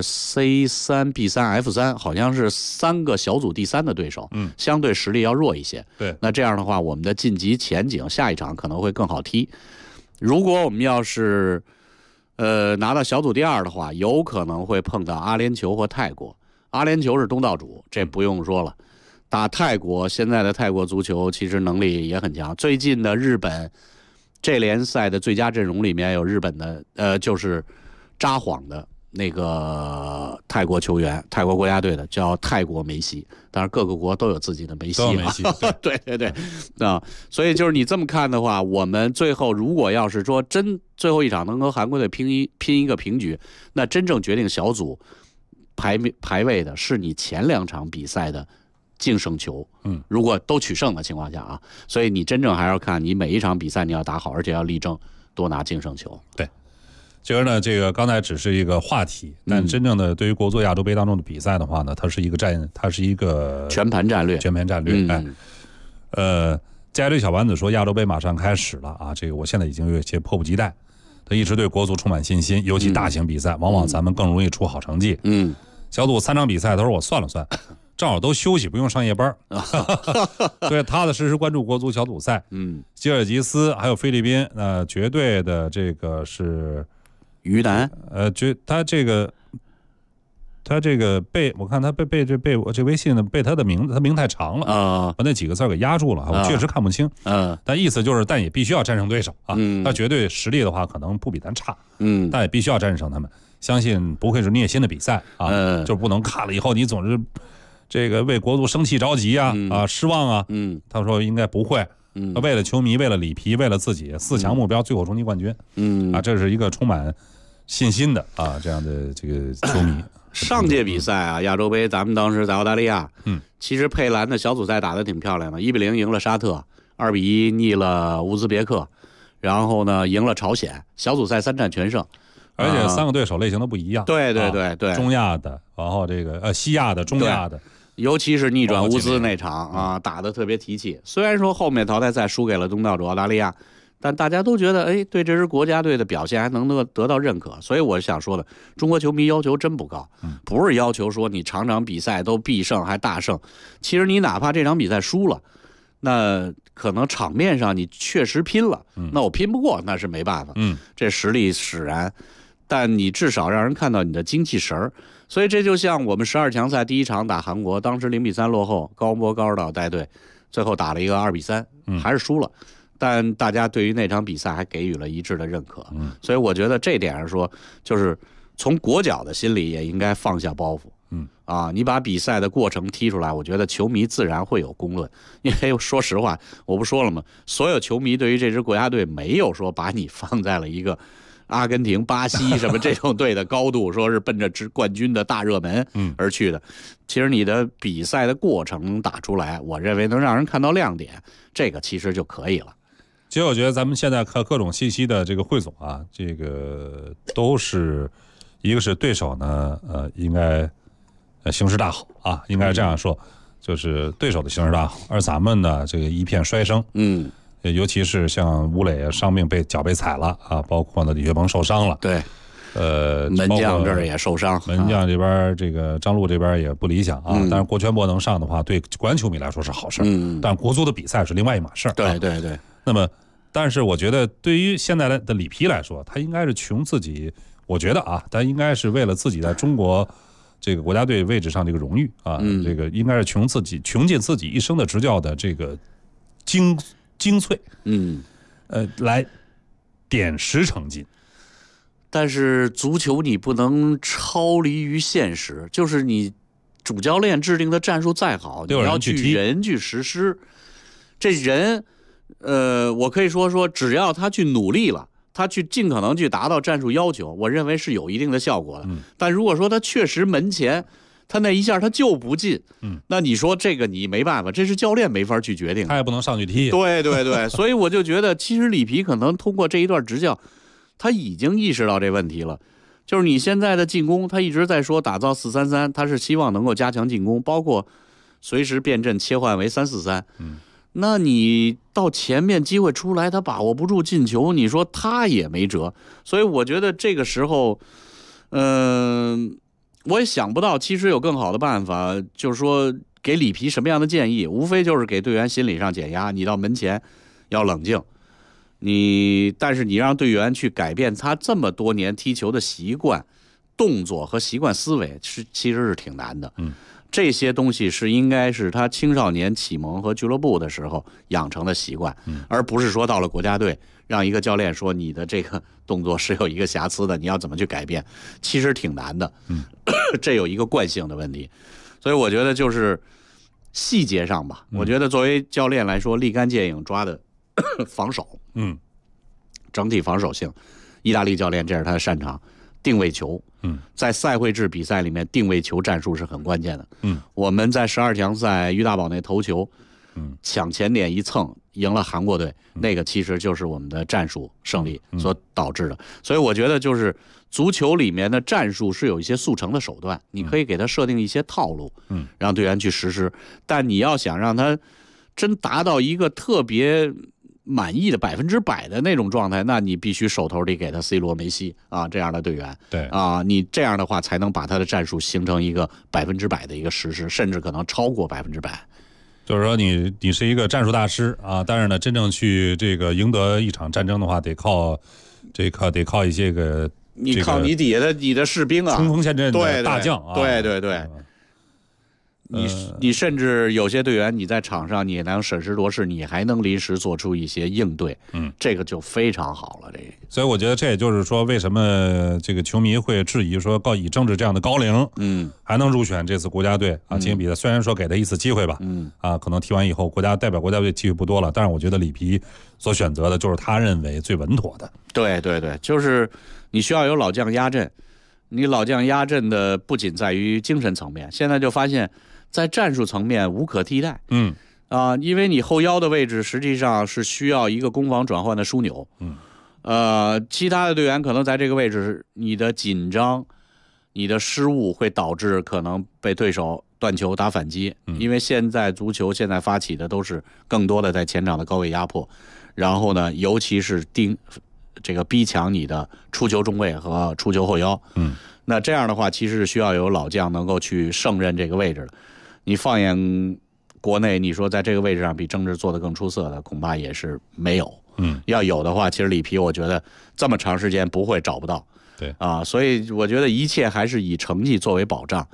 C3、B3、F3， 好像是3个小组第3的对手，相对实力要弱一些。 对， 那这样的话，我们的晋级前景下一场可能会更好踢。如果我们要是拿到小组第2的话，有可能会碰到阿联酋或泰国。阿联酋是东道主，这不用说了。打泰国，现在的泰国足球其实能力也很强。最近的日本这联赛的最佳阵容里面有日本的就是札幌的那个泰国球员，泰国国家队的叫泰国梅西。当然各个国都有自己的梅西对啊，所以就是你这么看的话，我们最后如果要是说最后一场能和韩国队拼一个平局，那真正决定小组排位的是你前2场比赛的净胜球，如果都取胜的情况下啊，所以你真正还要看你每一场比赛你要打好，而且要力争多拿净胜球。 对，其实呢，这个刚才只是一个话题，但真正的对于国足亚洲杯当中的比赛的话呢，它是一个全盘战略。 加里小丸子说亚洲杯马上开始了啊，这个我现在已经有些迫不及待。他一直对国足充满信心，尤其大型比赛，往往咱们更容易出好成绩。小组3场比赛，他说我算了算。正好都休息，不用上夜班，对，踏踏实实关注国足小组赛。吉尔吉斯还有菲律宾，绝对的这个是于南， 他这个我看他被我这微信呢被他的名字，他名太长了啊，把那几个字给压住了，我确实看不清。但意思就是，但也必须要战胜对手啊。他绝对实力的话，可能不比咱差。但也必须要战胜他们。相信不会是虐心的比赛啊，就不能看了以后你总是。这个为国足生气着急啊，失望啊，他说应该不会，为了球迷，为了里皮，为了自己4强目标，最后冲击冠军，这是一个充满信心的这样的这个球迷。 上届比赛啊，亚洲杯咱们当时在澳大利亚，其实佩兰的小组赛打得挺漂亮的，1-0赢了沙特，2-1逆了乌兹别克，然后呢赢了朝鲜，小组赛3战全胜。 而且3个对手类型都不一样， 对， 中亚的，然后这个西亚的、中亚的， 尤其是逆转乌兹那场啊，打得特别提气。虽然说后面淘汰赛输给了东道主澳大利亚，但大家都觉得对这支国家队的表现还能得到认可。所以我想说的，中国球迷要求真不高，不是要求说你场场比赛都必胜还大胜。其实你哪怕这场比赛输了，那可能场面上你确实拼了，那我拼不过那是没办法，这实力使然。但你至少让人看到你的精气神儿， 所以这就像我们12强赛第一场打韩国，当时0-3落后，高洪波高指导带队，最后打了一个2-3，还是输了。但大家对于那场比赛还给予了一致的认可，所以我觉得这点上说，就是从国脚的心里也应该放下包袱，你把比赛的过程踢出来，我觉得球迷自然会有公论。因为说实话，我不说了吗？所有球迷对于这支国家队没有说把你放在了一个阿根廷、巴西什么这种队的高度，说是奔着冠军的大热门而去的。其实你的比赛的过程能打出来，我认为能让人看到亮点，这个其实就可以了。 其实我觉得咱们现在看各种信息的这个汇总啊，这个都是一个是对手呢，应该形势大好啊，应该这样说，就是对手的形势大好，而咱们呢这个一片衰声，尤其是像吴磊伤病脚被踩了啊，包括呢李学鹏受伤了， 对，门将这儿也受伤， 门将这边这个张路这边也不理想啊，但是郭全博能上的话，对国安球迷来说是好事，但是国足的比赛是另外一码事儿， 对对对。 那么，但是我觉得对于现在的里皮来说，他应该是穷自己，我觉得啊，他应该是为了自己在中国这个国家队位置上这个荣誉啊，这个应该是穷尽自己一生的执教的这个精粹，来点石成金。 但是足球你不能超离于现实，就是你主教练制定的战术再好，你要去人去实施。这人，我可以说，只要他去努力了，他去尽可能去达到战术要求，我认为是有一定的效果的。但如果说他确实门前他那一下他就不进，那你说这个你没办法，这是教练没法去决定， 他也不能上去踢。 对对对，所以我就觉得，其实里皮可能通过这一段执教，他已经意识到这问题了。就是你现在的进攻，他一直在说打造4-3-3，他是希望能够加强进攻，包括随时变阵切换为3-4-3。那你到前面机会出来，他把握不住进球，你说他也没辙。所以我觉得这个时候，我也想不到，其实有更好的办法，就是说给里皮什么样的建议，无非就是给队员心理上减压，你到门前要冷静。但是你让队员去改变他这么多年踢球的习惯、动作和习惯思维，其实是挺难的。这些东西应该是他青少年启蒙和俱乐部的时候养成的习惯，而不是说到了国家队让一个教练说你的这个动作是有一个瑕疵的，你要怎么去改变，其实挺难的。这有一个惯性的问题，所以我觉得就是细节上吧，我觉得作为教练来说，立竿见影抓的防守，整体防守性，意大利教练这是他的擅长，定位球。在赛会制比赛里面，定位球战术是很关键的。我们在12强赛于大宝那头球，抢前点一蹭赢了韩国队，那个其实就是我们的战术胜利所导致的。所以我觉得就是足球里面的战术是有一些速成的手段，你可以给他设定一些套路，让队员去实施。但你要想让他真达到一个特别满意的100%的那种状态，那你必须手头里给他 C 罗、梅西啊这样的队员， 对啊，你这样的话才能把他的战术形成一个100%的一个实施，甚至可能超过100%。 就是说你是一个战术大师啊，但是呢，真正去这个赢得一场战争的话，得靠一些个， 你靠你底下的你的士兵啊， 冲锋陷阵的大将啊， 对对对。你甚至有些队员你在场上你也能审时度势，你还能临时做出一些应对，这个就非常好了。 所以我觉得这也就是说，为什么这个球迷会质疑说，以政治这样的高龄，还能入选这次国家队啊进行比赛？虽然说给他一次机会吧，可能踢完以后代表国家队机会不多了，但是我觉得里皮所选择的就是他认为最稳妥的。 对对对，就是你需要有老将压阵，你老将压阵的不仅在于精神层面，现在就发现在战术层面无可替代。因为你后腰的位置实际上是需要一个攻防转换的枢纽。其他的队员可能在这个位置，你的紧张、你的失误会导致可能被对手断球打反击。因为现在足球现在发起的都是更多的在前场的高位压迫，然后呢，尤其是逼抢你的出球中卫和出球后腰。那这样的话，其实是需要有老将能够去胜任这个位置的。你放眼国内，你说在这个位置上比郑智做得更出色的，恐怕也是没有。要有的话，其实里皮我觉得这么长时间不会找不到。 对啊，所以我觉得一切还是以成绩作为保障。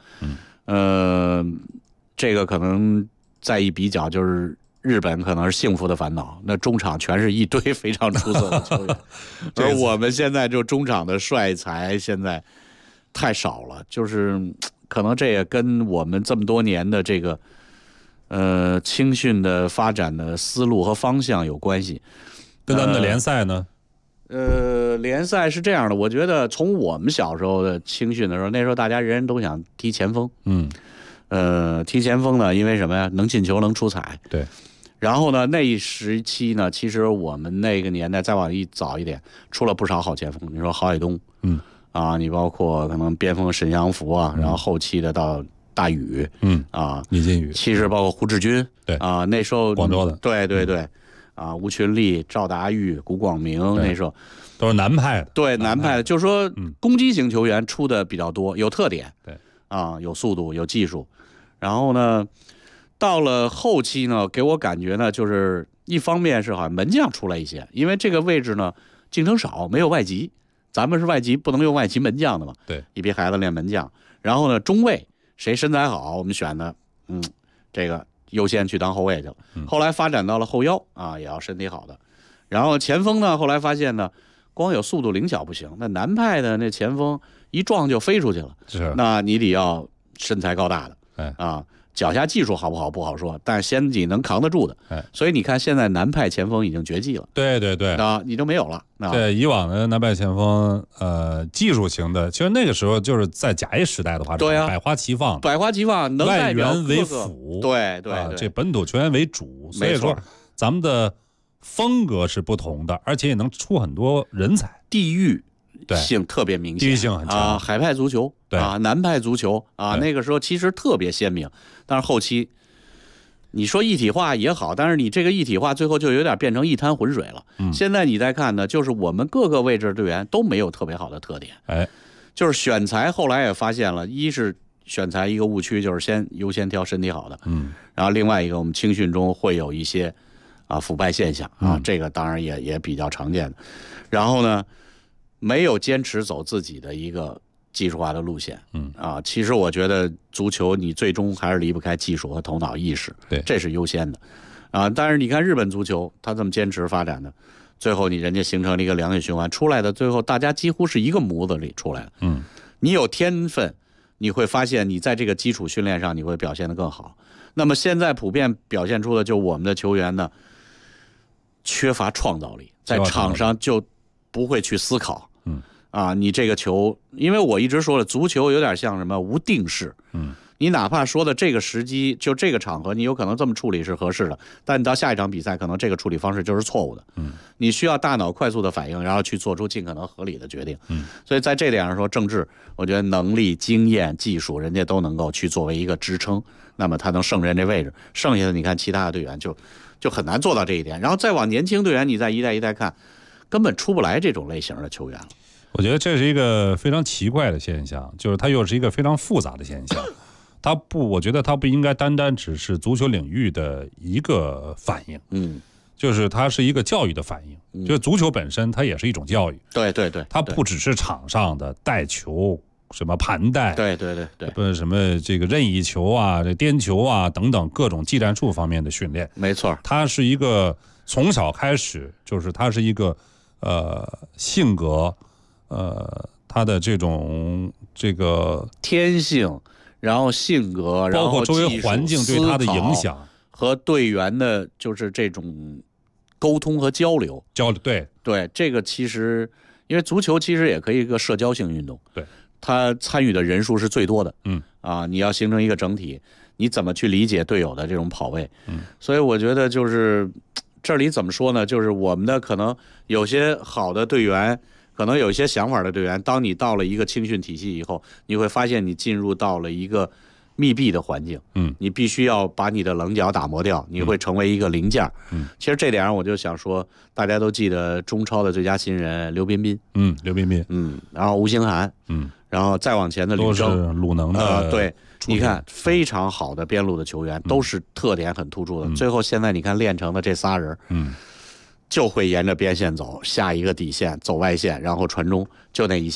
这个可能再一比较，就是日本可能是幸福的烦恼，那中场全是一堆非常出色的球员，而我们现在就中场的帅才现在太少了，就是可能这也跟我们这么多年的这个青训的发展的思路和方向有关系。 跟咱们的联赛呢？ 联赛是这样的，我觉得从我们小时候的青训的时候，那时候大家人人都想踢前锋，踢前锋呢，因为什么呀？能进球，能出彩。 对。 然后呢，那一时期呢，其实我们那个年代再往一早一点，出了不少好前锋。你说郝海东，你包括可能边锋沈祥福啊，然后后期的到大宇， 李金羽， 其实包括胡志军， 对啊，那时候广州的， 对。吴群立、赵达玉、古广明，那时候都是南派的。 对，南派的，就是说攻击型球员出的比较多，有特点。 对， 有速度，有技术。然后呢，到了后期呢，给我感觉呢，就是一方面是好像门将出来一些，因为这个位置呢竞争少，没有外籍，咱们是外籍，不能用外籍门将的嘛。 对， 一批孩子练门将。然后呢，中卫谁身材好，我们选的，这个。优先去当后卫去了，后来发展到了后腰啊，也要身体好的。然后前锋呢，后来发现呢，光有速度灵巧不行，那南派的那前锋一撞就飞出去了， 是， 那你得要身材高大的，脚下技术好不好不好说，但是先你能扛得住的，所以你看现在南派前锋已经绝迹了， 对你都没有了。 对，以往的南派前锋，技术型的，其实那个时候就是在甲 A 时代的话， 对啊， 百花齐放， 能外代表援为辅， 对， 这本土球员为主，所以说咱们的风格是不同的，而且也能出很多人才， 地域性特别明显， 地域性很强啊，海派足球，南派足球啊，那个时候其实特别鲜明，但是后期。你说一体化也好，但是你这个一体化最后就有点变成一滩浑水了。现在你再看呢，就是我们各个位置的队员都没有特别好的特点。就是选材后来也发现了，一是选材一个误区，就是优先挑身体好的。然后另外一个，我们青训中会有一些腐败现象啊，这个当然也比较常见的。然后呢，没有坚持走自己的一个技术化的路线，其实我觉得足球你最终还是离不开技术和头脑意识， 对， 这是优先的，但是你看日本足球，他这么坚持发展的，最后人家形成了一个良性循环，出来的最后大家几乎是一个模子里出来的，你有天分，你会发现你在这个基础训练上你会表现得更好。那么现在普遍表现出的就我们的球员呢，缺乏创造力，在场上就不会去思考。你这个球，因为我一直说了，足球有点像什么无定式。你哪怕说的这个时机，就这个场合，你有可能这么处理是合适的，但你到下一场比赛，可能这个处理方式就是错误的。你需要大脑快速的反应，然后去做出尽可能合理的决定。所以在这点上说，郑智，我觉得能力、经验、技术，人家都能够去作为一个支撑，那么他能胜任这位置。剩下的你看其他的队员就很难做到这一点。然后再往年轻队员，你再一代一代看，根本出不来这种类型的球员了。 我觉得这是一个非常奇怪的现象，就是它又是一个非常复杂的现象。我觉得它不应该单单只是足球领域的一个反应，就是它是一个教育的反应。就是足球本身，它也是一种教育。 对， 它不只是场上的带球、什么盘带， 对， 什么这个任意球啊、这颠球啊等等各种技战术方面的训练。 没错， 它是一个从小开始，就是它是一个性格。他的这个天性，然后性格， 包括周围环境对他的影响和队员的，就是这种沟通和交流。 对， 这个其实因为足球其实也可以一个社交性运动， 对， 他参与的人数是最多的。你要形成一个整体，你怎么去理解队友的这种跑位？所以我觉得就是这里怎么说呢？就是我们的可能有些好的队员。可能有一些想法的队员，当你到了一个青训体系以后，你会发现你进入到了一个密闭的环境，你必须要把你的棱角打磨掉，你会成为一个零件。其实这点上我就想说，大家都记得中超的最佳新人刘彬彬，然后吴兴涵，然后再往前的吕征， 都是鲁能的， 对，你看非常好的边路的球员，都是特点很突出的。最后现在你看练成的这仨人，就会沿着边线走，下一个底线走外线，然后传中，就那一下了。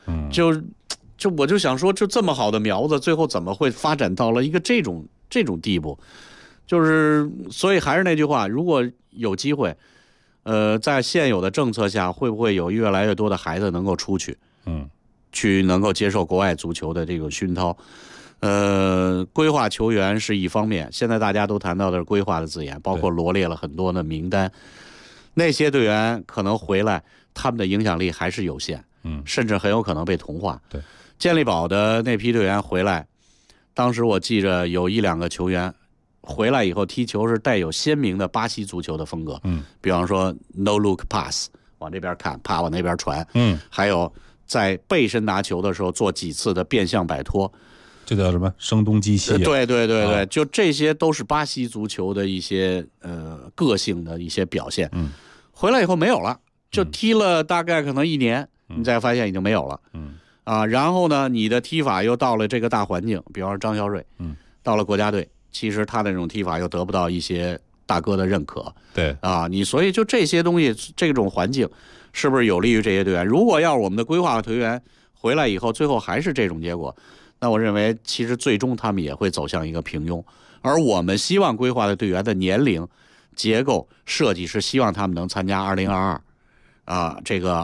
就我就想说，就这么好的苗子，最后怎么会发展到了一个这种地步？就是所以还是那句话，如果有机会，在现有的政策下，会不会有越来越多的孩子能够出去，去能够接受国外足球的这个熏陶？规划球员是一方面，现在大家都谈到的是规划的字眼，包括罗列了很多的名单。那些队员可能回来，他们的影响力还是有限，甚至很有可能被同化。 对， 健力宝的那批队员回来，当时我记着有1-2个球员回来以后踢球是带有鲜明的巴西足球的风格，比方说 no look pass， 往这边看，啪往那边传，还有在背身拿球的时候做几次的变向摆脱。 这叫什么声东击西？ 对，就这些都是巴西足球的一些个性的一些表现。回来以后没有了，就踢了大概可能1年，你再发现已经没有了。然后呢，你的踢法又到了这个大环境，比方说张孝瑞，到了国家队，其实他的这种踢法又得不到一些大哥的认可。 对你所以就这些东西，这种环境是不是有利于这些队员？如果要是我们的规划队员回来以后，最后还是这种结果，那我认为其实最终他们也会走向一个平庸。而我们希望规划的队员的年龄结构设计是希望他们能参加2022这个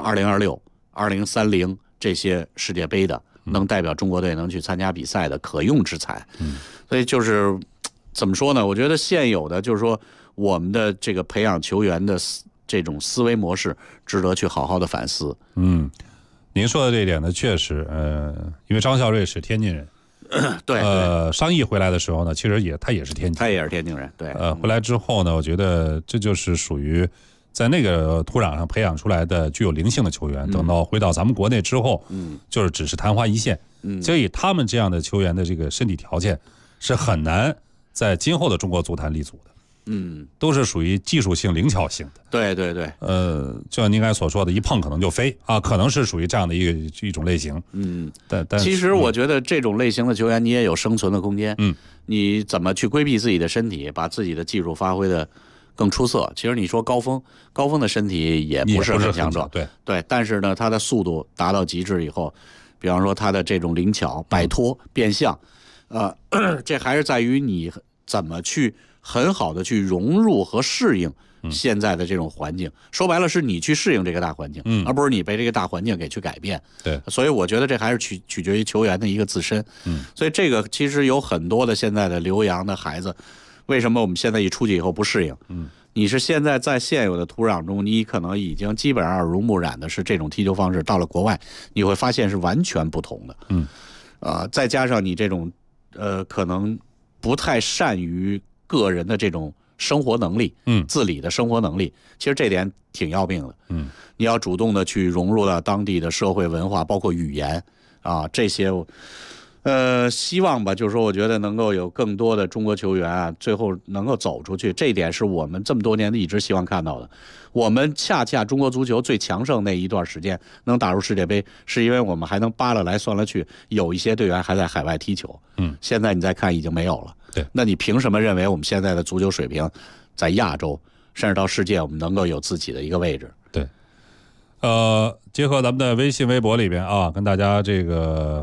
2026、2030这些世界杯的，能代表中国队能去参加比赛的可用之才。所以就是怎么说呢？我觉得现有的就是说我们的这个培养球员的这种思维模式值得去好好的反思。 您说的这一点呢，确实，因为张孝瑞是天津人， 对， 商议回来的时候呢，其实他也是天津， 他也是天津人，对， 回来之后呢，我觉得这就是属于在那个土壤上培养出来的具有灵性的球员，等到回到咱们国内之后，就是只是昙花一现，所以他们这样的球员的这个身体条件是很难在今后的中国足坛立足的。都是属于技术性、灵巧性的。 对， 就像您刚才所说的，一碰可能就飞啊，可能是属于这样的一种类型。但其实我觉得这种类型的球员，你也有生存的空间。你怎么去规避自己的身体，把自己的技术发挥的更出色？其实你说高峰的身体也不是很强壮，对，但是呢，他的速度达到极致以后，比方说他的这种灵巧、摆脱、变向，这还是在于你怎么去很好的去融入和适应现在的这种环境。说白了是你去适应这个大环境，而不是你被这个大环境给去改变。 对， 所以我觉得这还是取决于球员的一个自身。所以这个其实有很多的现在的留洋的孩子，为什么我们现在一出去以后不适应？你是现在在现有的土壤中，你可能已经基本上耳濡目染的是这种踢球方式，到了国外你会发现是完全不同的。再加上你这种可能不太善于个人的这种生活能力，自理的生活能力，其实这点挺要命的。你要主动的去融入到当地的社会文化，包括语言这些。希望吧，就是说，我觉得能够有更多的中国球员最后能够走出去，这一点是我们这么多年一直希望看到的。我们恰中国足球最强盛那一段时间能打入世界杯，是因为我们还能扒拉来算了去，有一些队员还在海外踢球。现在你再看已经没有了。 对， 那你凭什么认为我们现在的足球水平在亚洲甚至到世界我们能够有自己的一个位置？ 对，结合咱们的微信微博里边跟大家这个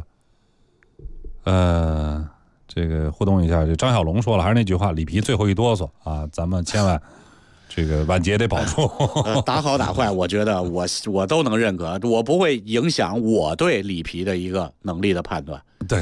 互动一下。这张小龙说了，还是那句话，里皮最后一哆嗦咱们千万这个晚节得保住。 打好打坏，我觉得我都能认可，我不会影响我对里皮的一个能力的判断。 对，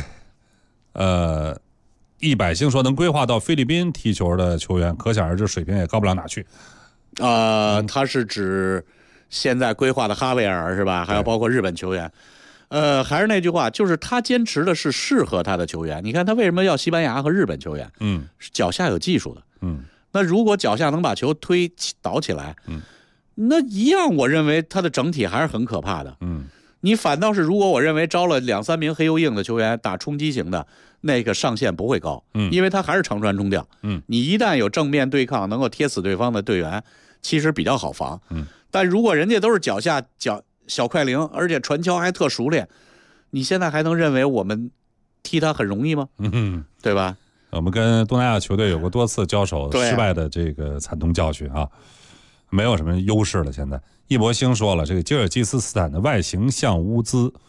一百星说能规划到菲律宾踢球的球员，可想而知水平也高不了哪去。 他是指现在规划的哈维尔是吧？还有包括日本球员。还是那句话，就是他坚持的是适合他的球员。你看他为什么要西班牙和日本球员？脚下有技术的。那如果脚下能把球倒起来，那一样，我认为他的整体还是很可怕的。你反倒是如果我认为招了2-3名黑又硬的球员打冲击型的，那个上限不会高，因为他还是长传冲吊。你一旦有正面对抗能够贴死对方的队员，其实比较好防。但如果人家都是脚下小快灵，而且传球还特熟练，你现在还能认为我们踢他很容易吗？对吧？ 我们跟东南亚球队有过多次交手失败的这个惨痛教训没有什么优势了。现在易博兴说了，这个吉尔吉斯斯坦的外形像乌兹，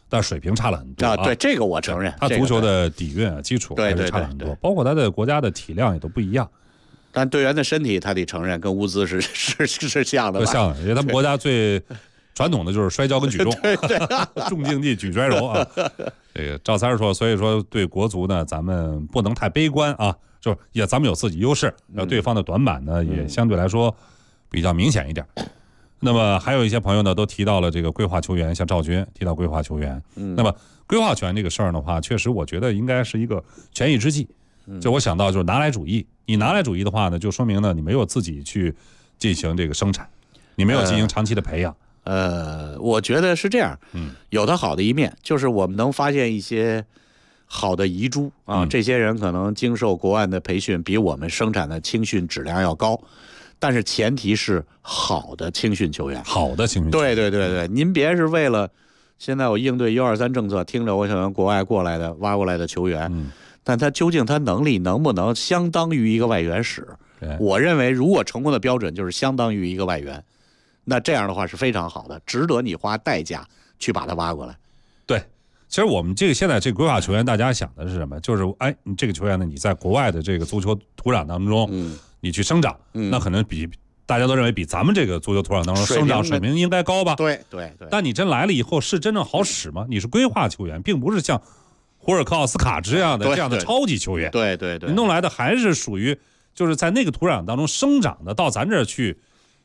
但水平差了很多啊。 对，这个我承认， 他足球的底蕴啊、基础还是差了很多，包括他的国家的体量也都不一样。 但队员的身体，他得承认跟乌兹是像的吧？ 像的，因为他们国家最传统的就是摔跤跟举重，重竞技举摔柔啊。这个赵三说，所以说对国足呢，咱们不能太悲观啊，就是也咱们有自己优势，对方的短板呢也相对来说比较明显一点。那么还有一些朋友呢都提到了这个规划球员，像赵军提到规划球员。那么规划权这个事儿的话，确实我觉得应该是一个权宜之计。就我想到就是拿来主义，你拿来主义的话呢，就说明呢你没有自己去进行这个生产，你没有进行长期的培养。 我觉得是这样，有它好的一面，就是我们能发现一些好的遗珠啊，这些人可能经受国外的培训，比我们生产的青训质量要高，但是前提是好的青训球员， 好的青训球员。 对，您别是为了现在我应对123政策，听着我想国外过来的挖过来的球员。但他究竟他能力能不能相当于一个外援使？我认为，如果成功的标准就是相当于一个外援，那这样的话是非常好的，值得你花代价去把他挖过来。 对，其实我们这个现在这个规划球员，大家想的是什么？就是你这个球员呢，你在国外的这个足球土壤当中，你去生长，那可能比大家都认为比咱们这个足球土壤当中生长水平应该高吧？ 对。 但你真来了以后，是真正好使吗？你是规划球员，并不是像胡尔克奥斯卡这样的超级球员， 对， 你弄来的还是属于就是在那个土壤当中生长的，到咱这儿去，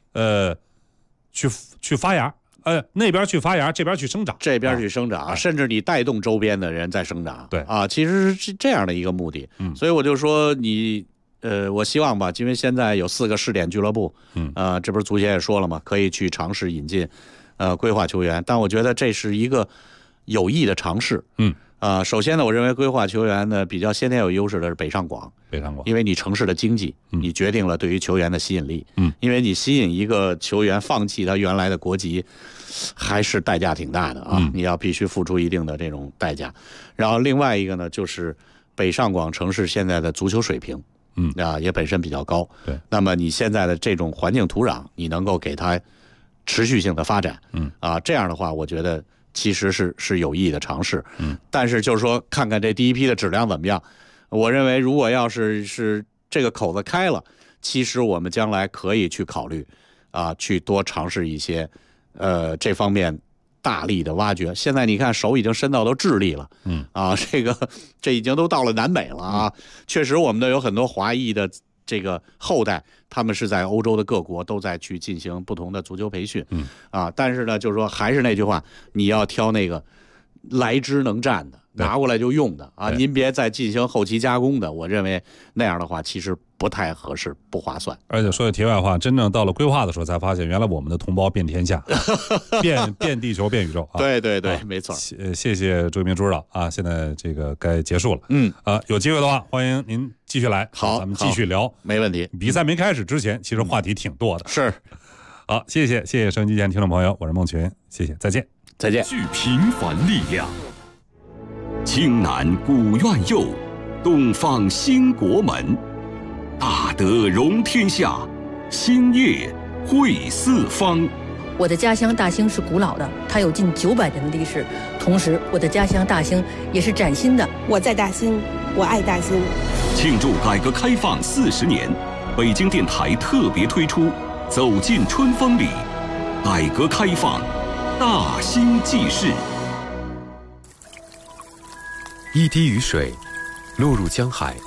去发芽，那边去发芽，这边去生长， 甚至你带动周边的人在生长， 对啊，其实是这样的一个目的。所以我就说你，我希望吧，因为现在有4个试点俱乐部，这不是足协也说了吗？可以去尝试引进，规划球员，但我觉得这是一个有益的尝试，首先呢，我认为规划球员呢比较先天有优势的是北上广，因为你城市的经济，你决定了对于球员的吸引力，因为你吸引一个球员放弃他原来的国籍，还是代价挺大的啊，你要必须付出一定的这种代价。然后另外一个呢，就是北上广城市现在的足球水平，也本身比较高， 对， 那么你现在的这种环境土壤，你能够给它持续性的发展，这样的话，我觉得其实是有益的尝试，但是就是说看看这第一批的质量怎么样。我认为如果要是这个口子开了，其实我们将来可以去考虑去多尝试一些这方面大力的挖掘。现在你看手已经伸到智利了，这已经都到了南美了啊。确实我们的有很多华裔的这个后代，他们是在欧洲的各国都在去进行不同的足球培训，但是呢，就是说还是那句话，你要挑那个来之能战的，拿过来就用的啊，您别再进行后期加工的。我认为那样的话其实不太合适，不划算。 而且说句题外话，真正到了规划的时候，才发现原来我们的同胞遍天下，遍地球，遍宇宙啊！ 对，没错。 谢谢朱一鸣朱指导啊！现在这个该结束了，有机会的话，欢迎您继续来， 好， 咱们继续聊， 没问题。 比赛没开始之前，其实话题挺多的。 是， 好，谢谢收音机前听众朋友，我是孟群，谢谢，再见。 聚平凡力量，青南古院右，东方兴国门，大德容天下，兴业汇四方。 我的家乡大兴是古老的，它有近900年的历史。同时，我的家乡大兴也是崭新的。 我在大兴，我爱大兴。 庆祝改革开放40年，北京电台特别推出《走进春风里》，改革开放大兴纪事。 一滴雨水落入江海，